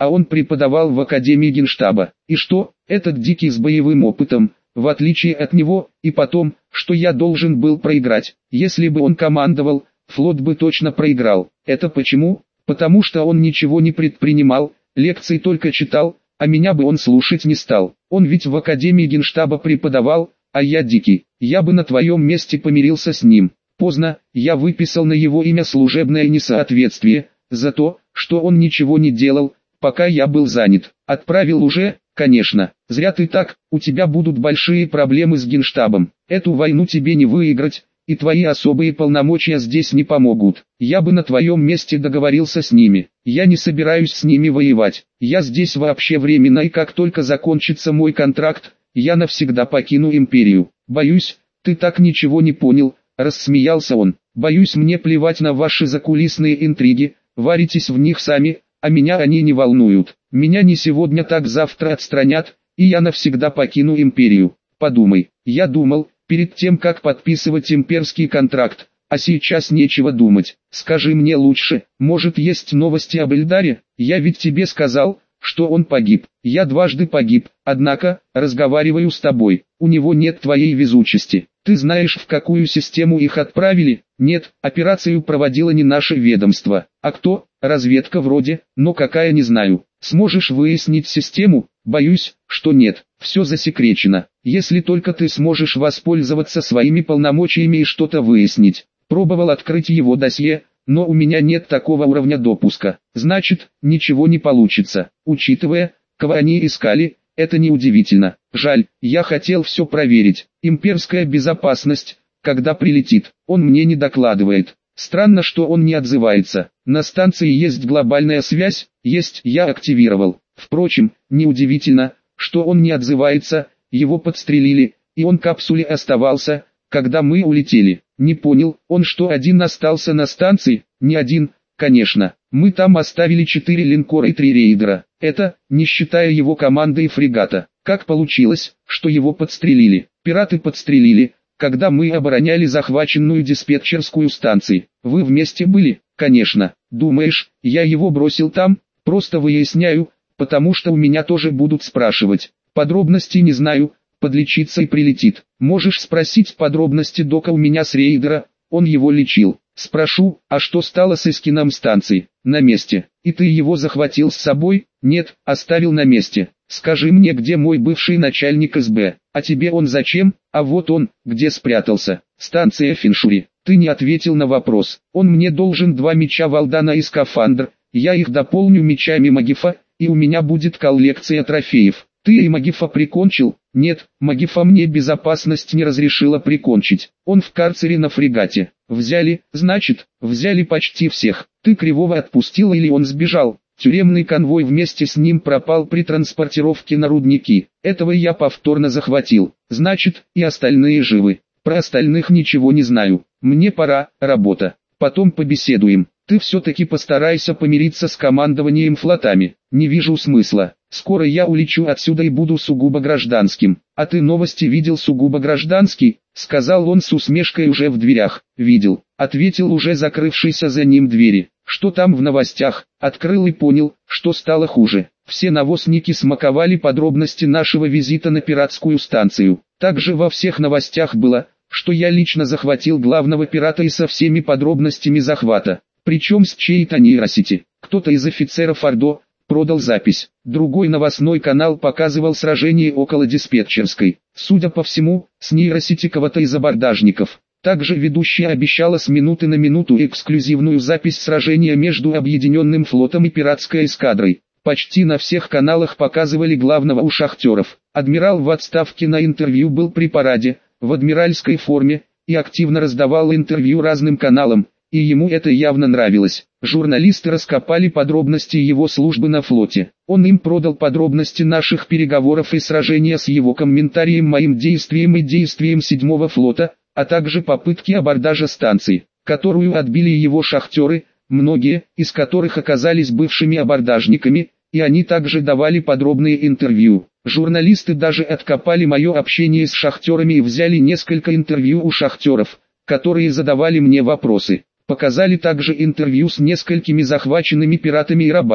а он преподавал в Академии Генштаба. И что, этот дикий с боевым опытом, в отличие от него, и потом, что я должен был проиграть. Если бы он командовал, флот бы точно проиграл. Это почему? Потому что он ничего не предпринимал, лекции только читал, а меня бы он слушать не стал. Он ведь в Академии Генштаба преподавал, а я дикий. Я бы на твоем месте помирился с ним. Поздно, я выписал на его имя служебное несоответствие, за то, что он ничего не делал, пока я был занят. Отправил уже, конечно. Зря ты так, у тебя будут большие проблемы с Генштабом. Эту войну тебе не выиграть, и твои особые полномочия здесь не помогут. Я бы на твоем месте договорился с ними. Я не собираюсь с ними воевать. Я здесь вообще временно, и как только закончится мой контракт, я навсегда покину империю. Боюсь, ты так ничего не понял, рассмеялся он. Боюсь, мне плевать на ваши закулисные интриги, варитесь в них сами, а меня они не волнуют. Меня не сегодня, так завтра отстранят, и я навсегда покину империю. Подумай, я думал, перед тем как подписывать имперский контракт, а сейчас нечего думать. Скажи мне лучше, может есть новости об Эльдаре? Я ведь тебе сказал, что он погиб. Я дважды погиб, однако, разговариваю с тобой, у него нет твоей везучести. Ты знаешь, в какую систему их отправили? Нет, операцию проводило не наше ведомство. А кто? Разведка вроде, но какая, не знаю. Сможешь выяснить систему? Боюсь, что нет. Все засекречено. Если только ты сможешь воспользоваться своими полномочиями и что-то выяснить. Пробовал открыть его досье, но у меня нет такого уровня допуска. Значит, ничего не получится. Учитывая, кого они искали, это неудивительно. Жаль, я хотел все проверить. Имперская безопасность, когда прилетит, он мне не докладывает. Странно, что он не отзывается. На станции есть глобальная связь, есть, я активировал. Впрочем, неудивительно, что он не отзывается, его подстрелили, и он в капсуле оставался, когда мы улетели. Не понял, он что, один остался на станции? Не один, конечно. Мы там оставили 4 линкора и 3 рейдера. Это, не считая его команды и фрегата. Как получилось, что его подстрелили? Пираты подстрелили, когда мы обороняли захваченную диспетчерскую станцию. Вы вместе были? Конечно. Думаешь, я его бросил там? Просто выясняю, потому что у меня тоже будут спрашивать. Подробностей не знаю, подлечится и прилетит. Можешь спросить подробности дока у меня с рейдера, он его лечил. Спрошу, а что стало с эскином станции? На месте. И ты его захватил с собой? Нет, оставил на месте. Скажи мне, где мой бывший начальник СБ? А тебе он зачем? А вот он, где спрятался. Станция Финшури. Ты не ответил на вопрос. Он мне должен 2 меча Валдана и скафандр. Я их дополню мечами Магифа, и у меня будет коллекция трофеев. Ты и Магифа прикончил? Нет, Магифа мне безопасность не разрешила прикончить. Он в карцере на фрегате. Взяли, значит, взяли почти всех. Ты Кривого отпустил или он сбежал? Тюремный конвой вместе с ним пропал при транспортировке на рудники. Этого я повторно захватил. Значит, и остальные живы. Про остальных ничего не знаю. Мне пора, работа. Потом побеседуем. Ты все-таки постарайся помириться с командованием флотами. Не вижу смысла. Скоро я улечу отсюда и буду сугубо гражданским. А ты новости видел сугубо гражданский? Сказал он с усмешкой уже в дверях. Видел, ответил уже закрывшийся за ним двери. Что там в новостях? Открыл и понял, что стало хуже. Все навозники смаковали подробности нашего визита на пиратскую станцию. Также во всех новостях было, что я лично захватил главного пирата и со всеми подробностями захвата. Причем с чьей-то нейросети. Кто-то из офицеров Ордо продал запись. Другой новостной канал показывал сражение около диспетчерской. Судя по всему, с нейросети кого-то из абордажников. Также ведущая обещала с минуты на минуту эксклюзивную запись сражения между Объединенным флотом и пиратской эскадрой. Почти на всех каналах показывали главного у шахтеров. Адмирал в отставке на интервью был при параде, в адмиральской форме, и активно раздавал интервью разным каналам, и ему это явно нравилось. Журналисты раскопали подробности его службы на флоте. Он им продал подробности наших переговоров и сражения с его комментарием моим действиям и действиям 7-го флота, а также попытки абордажа станции, которую отбили его шахтеры, многие из которых оказались бывшими абордажниками, и они также давали подробные интервью. Журналисты даже откопали мое общение с шахтерами и взяли несколько интервью у шахтеров, которые задавали мне вопросы. Показали также интервью с несколькими захваченными пиратами и рабами.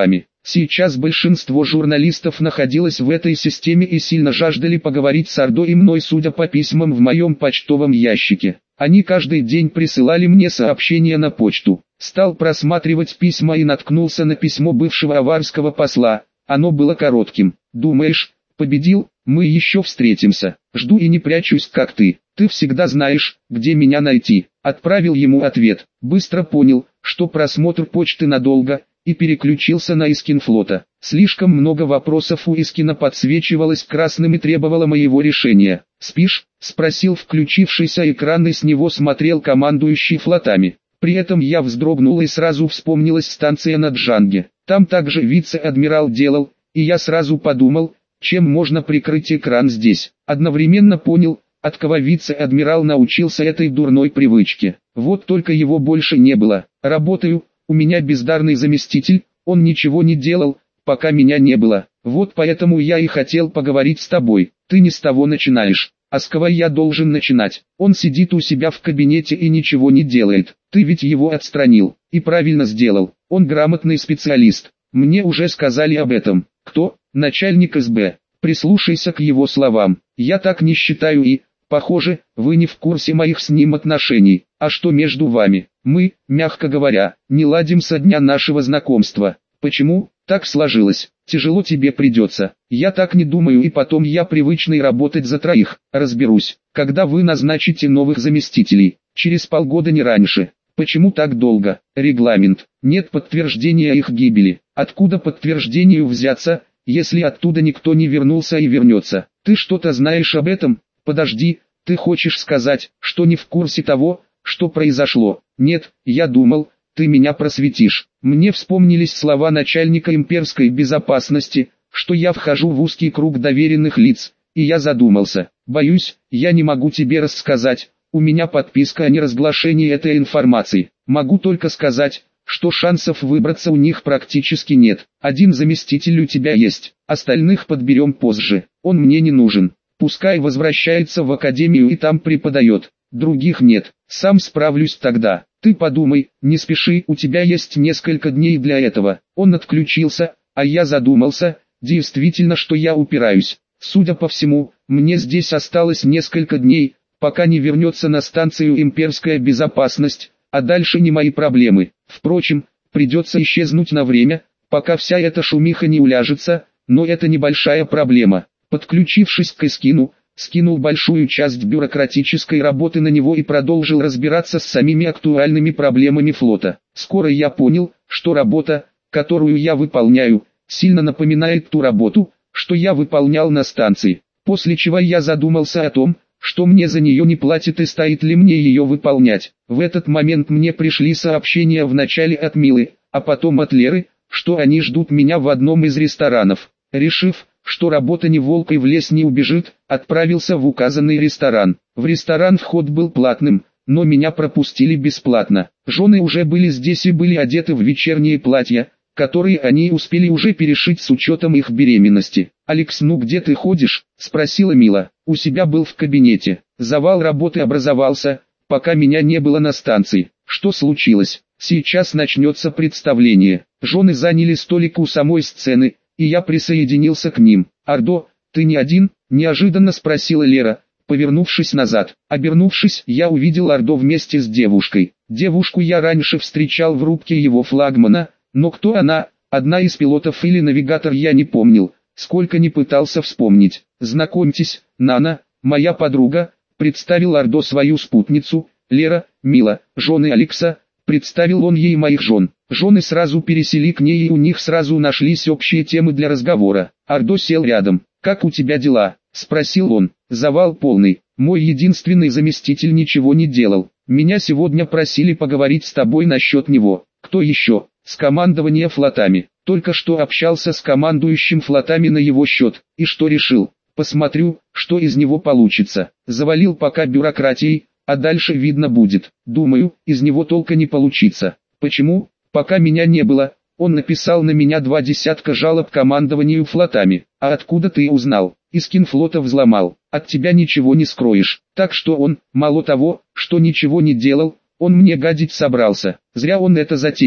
Сейчас большинство журналистов находилось в этой системе и сильно жаждали поговорить с Ордо и мной, судя по письмам в моем почтовом ящике. Они каждый день присылали мне сообщения на почту. Стал просматривать письма и наткнулся на письмо бывшего аварского посла. Оно было коротким. «Думаешь, победил? Мы еще встретимся. Жду и не прячусь, как ты. Ты всегда знаешь, где меня найти». Отправил ему ответ. Быстро понял, что просмотр почты надолго, и переключился на Искинфлота. Слишком много вопросов у Искина подсвечивалось красным и требовало моего решения. «Спишь?» — спросил включившийся экран, и с него смотрел командующий флотами. При этом я вздрогнул, и сразу вспомнилась станция на Джанге. Там также вице-адмирал делал, и я сразу подумал, чем можно прикрыть экран здесь. Одновременно понял, от кого вице-адмирал научился этой дурной привычке. Вот только его больше не было. «Работаю, у меня бездарный заместитель, он ничего не делал, пока меня не было. Вот поэтому я и хотел поговорить с тобой. Ты не с того начинаешь. А с кого я должен начинать? Он сидит у себя в кабинете и ничего не делает. Ты ведь его отстранил. И правильно сделал. Он грамотный специалист. Мне уже сказали об этом». «Кто?» «Начальник СБ. Прислушайся к его словам. Я так не считаю и, похоже, вы не в курсе моих с ним отношений. А что между вами? Мы, мягко говоря, не ладим со дня нашего знакомства. Почему? Так сложилось. Тяжело тебе придется. Я так не думаю, и потом я привычный работать за троих. Разберусь, когда вы назначите новых заместителей. Через полгода, не раньше. Почему так долго? Регламент. Нет подтверждения их гибели. Откуда подтверждению взяться, если оттуда никто не вернулся и вернется? Ты что-то знаешь об этом? Подожди, ты хочешь сказать, что не в курсе того, что произошло? Нет, я думал, ты меня просветишь. Мне вспомнились слова начальника имперской безопасности, что я вхожу в узкий круг доверенных лиц, и я задумался. Боюсь, я не могу тебе рассказать, у меня подписка о неразглашении этой информации. Могу только сказать, что шансов выбраться у них практически нет. Один заместитель у тебя есть, остальных подберем позже. Он мне не нужен. Пускай возвращается в академию и там преподает. Других нет, сам справлюсь тогда. Ты подумай, не спеши, у тебя есть несколько дней для этого. Он отключился, а я задумался, действительно, что я упираюсь. Судя по всему, мне здесь осталось несколько дней, пока не вернется на станцию имперская безопасность, а дальше не мои проблемы. Впрочем, придется исчезнуть на время, пока вся эта шумиха не уляжется, но это небольшая проблема. Подключившись к Искину, скинул большую часть бюрократической работы на него и продолжил разбираться с самими актуальными проблемами флота. Скоро я понял, что работа, которую я выполняю, сильно напоминает ту работу, что я выполнял на станции. После чего я задумался о том, что мне за нее не платят и стоит ли мне ее выполнять. В этот момент мне пришли сообщения вначале от Милы, а потом от Леры, что они ждут меня в одном из ресторанов. Решив, что работа ни волк и в лес не убежит, отправился в указанный ресторан. В ресторан вход был платным, но меня пропустили бесплатно. Жены уже были здесь и были одеты в вечерние платья, которые они успели уже перешить с учетом их беременности. «Алекс, ну где ты ходишь?» – спросила Мила. «У себя был в кабинете. Завал работы образовался, пока меня не было на станции». «Что случилось?» «Сейчас начнется представление». Жены заняли столик у самой сцены, и я присоединился к ним. «Ордо, ты не один?» – неожиданно спросила Лера, повернувшись назад. Обернувшись, я увидел Ордо вместе с девушкой. Девушку я раньше встречал в рубке его флагмана, но кто она, одна из пилотов или навигатор, я не помнил, сколько не пытался вспомнить. «Знакомьтесь, Нана, моя подруга», – представил Ордо свою спутницу. «Лера, Мила, жены Алекса», – представил он ей моих жен. Жены сразу пересели к ней, и у них сразу нашлись общие темы для разговора. Ордо сел рядом. «Как у тебя дела?» – спросил он. «Завал полный. Мой единственный заместитель ничего не делал. Меня сегодня просили поговорить с тобой насчет него». «Кто еще?» «С командования флотами. Только что общался с командующим флотами на его счет. И что решил? Посмотрю, что из него получится. Завалил пока бюрократией, а дальше видно будет. Думаю, из него толка не получится». «Почему?» «Пока меня не было, он написал на меня 20 жалоб командованию флотами». «А откуда ты узнал?» «Искин флота взломал. От тебя ничего не скроешь». Так что он, мало того, что ничего не делал, он мне гадить собрался. Зря он это затеял.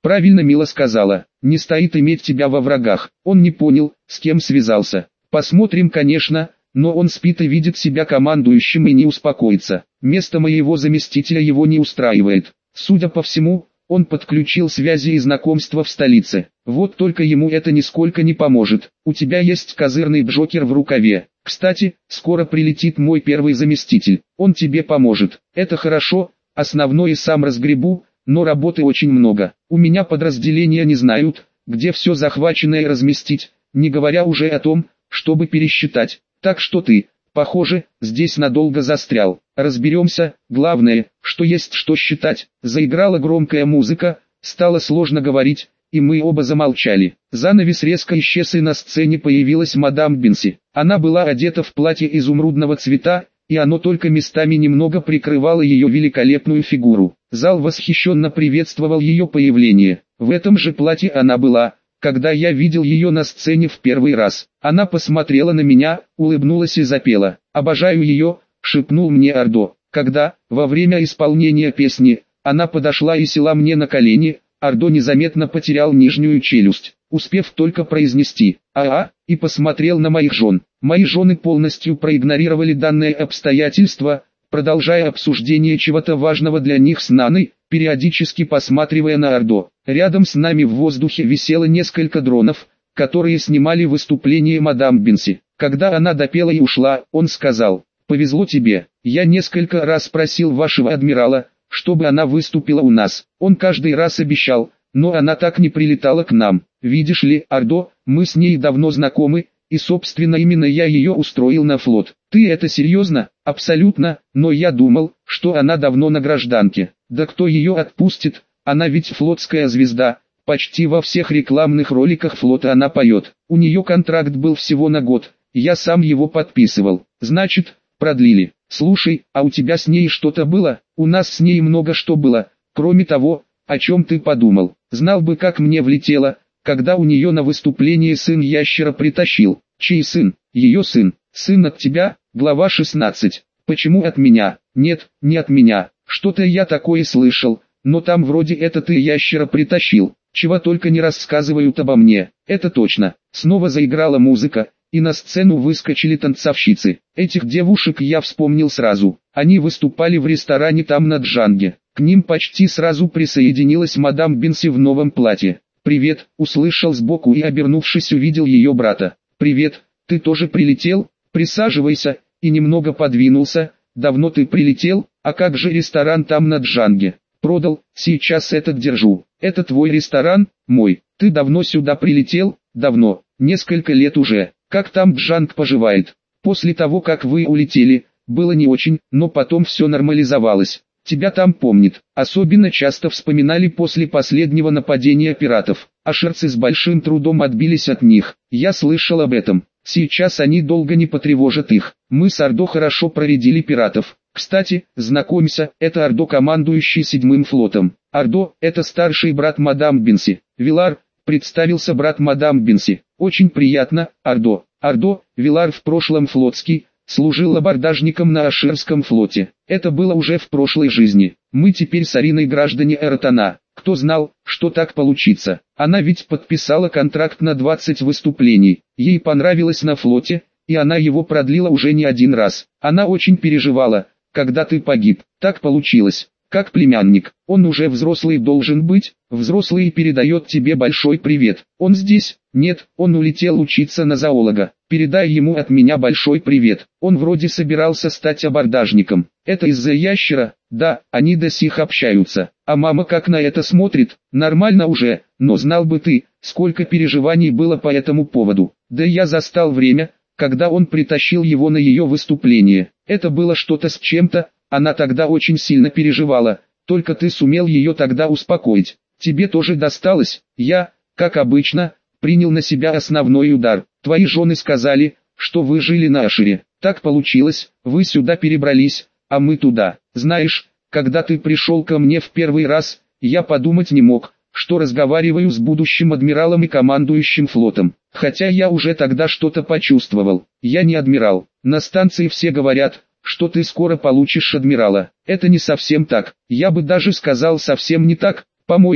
Правильно Мила сказала, не стоит иметь тебя во врагах. Он не понял, с кем связался. Посмотрим, конечно, но он спит и видит себя командующим и не успокоится. Место моего заместителя его не устраивает. Судя по всему, он подключил связи и знакомства в столице. Вот только ему это нисколько не поможет. У тебя есть козырный Джокер в рукаве. Кстати, скоро прилетит мой первый заместитель. Он тебе поможет. Это хорошо, основное сам разгребу, но работы очень много. У меня подразделения не знают, где все захваченное разместить, не говоря уже о том, чтобы пересчитать. Так что ты, похоже, здесь надолго застрял. Разберемся, главное, что есть что считать. Заиграла громкая музыка, стало сложно говорить, и мы оба замолчали. Занавес резко исчез, и на сцене появилась мадам Бинси. Она была одета в платье изумрудного цвета, и оно только местами немного прикрывало ее великолепную фигуру. Зал восхищенно приветствовал ее появление. В этом же платье она была, когда я видел ее на сцене в первый раз. Она посмотрела на меня, улыбнулась и запела. «Обожаю ее», — шепнул мне Ардо. Когда, во время исполнения песни, она подошла и села мне на колени, Ардо незаметно потерял нижнюю челюсть, успев только произнести «а-а», и посмотрел на моих жен. Мои жены полностью проигнорировали данное обстоятельство, продолжая обсуждение чего-то важного для них с Наной, периодически посматривая на Ардо. Рядом с нами в воздухе висело несколько дронов, которые снимали выступление мадам Бинси. Когда она допела и ушла, он сказал: «Повезло тебе, я несколько раз просил вашего адмирала, чтобы она выступила у нас. Он каждый раз обещал, но она так не прилетала к нам. Видишь ли, Ардо, мы с ней давно знакомы, и собственно именно я ее устроил на флот». «Ты это серьезно?» «Абсолютно, но я думал, что она давно на гражданке». «Да кто ее отпустит, она ведь флотская звезда, почти во всех рекламных роликах флота она поет. У нее контракт был всего на год, я сам его подписывал». «Значит, продлили. Слушай, а у тебя с ней что-то было?» «У нас с ней много что было, кроме того, о чем ты подумал. Знал бы, как мне влетело, когда у нее на выступлении сын ящера притащил». «Чей сын?» «Ее сын». «Сын от тебя?» Глава 16. «Почему от меня?» «Нет, не от меня. Что-то я такое слышал, но там вроде это ты ящера притащил. Чего только не рассказывают обо мне». «Это точно». Снова заиграла музыка, и на сцену выскочили танцовщицы. Этих девушек я вспомнил сразу. Они выступали в ресторане там на Джанге. К ним почти сразу присоединилась мадам Бинси в новом платье. «Привет», услышал сбоку и, обернувшись, увидел ее брата. «Привет, ты тоже прилетел? Присаживайся», и немного подвинулся. «Давно ты прилетел? А как же ресторан там на Джанге?» «Продал, сейчас этот держу». «Это твой ресторан?» «Мой». «Ты давно сюда прилетел?» «Давно, несколько лет уже». «Как там Джанг поживает?» «После того, как вы улетели, было не очень, но потом все нормализовалось. Тебя там помнит. Особенно часто вспоминали после последнего нападения пиратов. Ашерцы с большим трудом отбились от них. Я слышал об этом. Сейчас они долго не потревожат их. Мы с Ардо хорошо проредили пиратов. Кстати, знакомься, это Ардо, командующий 7-м флотом. Ардо – это старший брат мадам Бинси. Вилар – представился брат мадам Бинси. Очень приятно, Ардо. Ардо, Вилар в прошлом флотский, служил абордажником на Аширском флоте. Это было уже в прошлой жизни. Мы теперь с Ариной граждане Эратана. Кто знал, что так получится? Она ведь подписала контракт на 20 выступлений. Ей понравилось на флоте, и она его продлила уже не один раз. Она очень переживала, когда ты погиб. Так получилось. Как племянник, он уже взрослый должен быть, взрослый передает тебе большой привет. Он здесь? Нет, он улетел учиться на зоолога. Передай ему от меня большой привет. Он вроде собирался стать абордажником. Это из-за ящера? Да, они до сих общаются. А мама как на это смотрит? Нормально уже, но знал бы ты, сколько переживаний было по этому поводу. Да я застал время, когда он притащил его на ее выступление. Это было что-то с чем-то. Она тогда очень сильно переживала, только ты сумел ее тогда успокоить. Тебе тоже досталось. Я, как обычно, принял на себя основной удар. Твои жены сказали, что вы жили на Ашире. Так получилось, вы сюда перебрались, а мы туда. Знаешь, когда ты пришел ко мне в первый раз, я подумать не мог, что разговариваю с будущим адмиралом и командующим флотом. Хотя я уже тогда что-то почувствовал. Я не адмирал. На станции все говорят, что ты скоро получишь адмирала. Это не совсем так. Я бы даже сказал совсем не так. По-моему,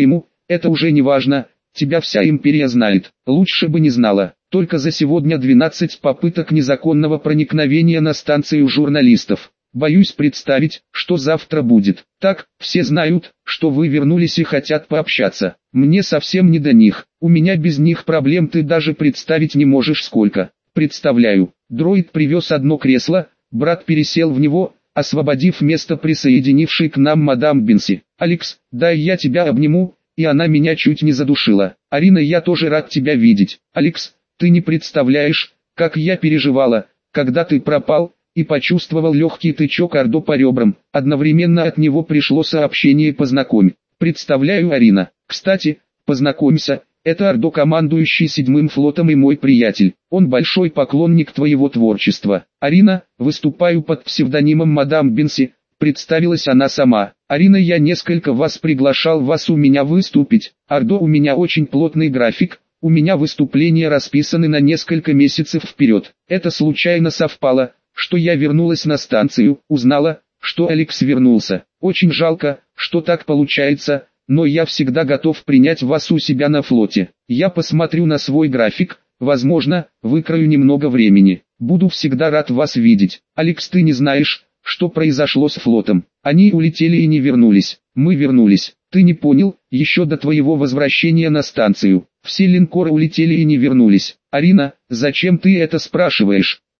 это уже не важно, тебя вся империя знает. Лучше бы не знала. Только за сегодня 12 попыток незаконного проникновения на станцию журналистов. Боюсь представить, что завтра будет. Так, все знают, что вы вернулись и хотят пообщаться. Мне совсем не до них. У меня без них проблем ты даже представить не можешь сколько. Представляю. Дроид привез одно кресло, брат пересел в него, освободив место присоединившей к нам мадам Бинси. «Алекс, дай я тебя обниму», и она меня чуть не задушила. «Арина, я тоже рад тебя видеть. Алекс, ты не представляешь, как я переживала, когда ты пропал», и почувствовал легкий тычок Ордо по ребрам. Одновременно от него пришло сообщение «Познакомь». «Представляю, Арина. Кстати, познакомься, это Ордо, командующий 7-м флотом и мой приятель. Он большой поклонник твоего творчества. Арина, выступаю под псевдонимом мадам Бинси», представилась она сама. «Арина, я несколько вас приглашал вас у меня выступить. Ордо, у меня очень плотный график, у меня выступления расписаны на несколько месяцев вперед. Это случайно совпало, что я вернулась на станцию, узнала, что Алекс вернулся. Очень жалко, что так получается, но я всегда готов принять вас у себя на флоте. Я посмотрю на свой график, возможно, выкрою немного времени. Буду всегда рад вас видеть. Алекс, ты не знаешь, что произошло с флотом. Они улетели и не вернулись. Мы вернулись. Ты не понял, еще до твоего возвращения на станцию. Все линкоры улетели и не вернулись. Арина, зачем ты это спрашиваешь?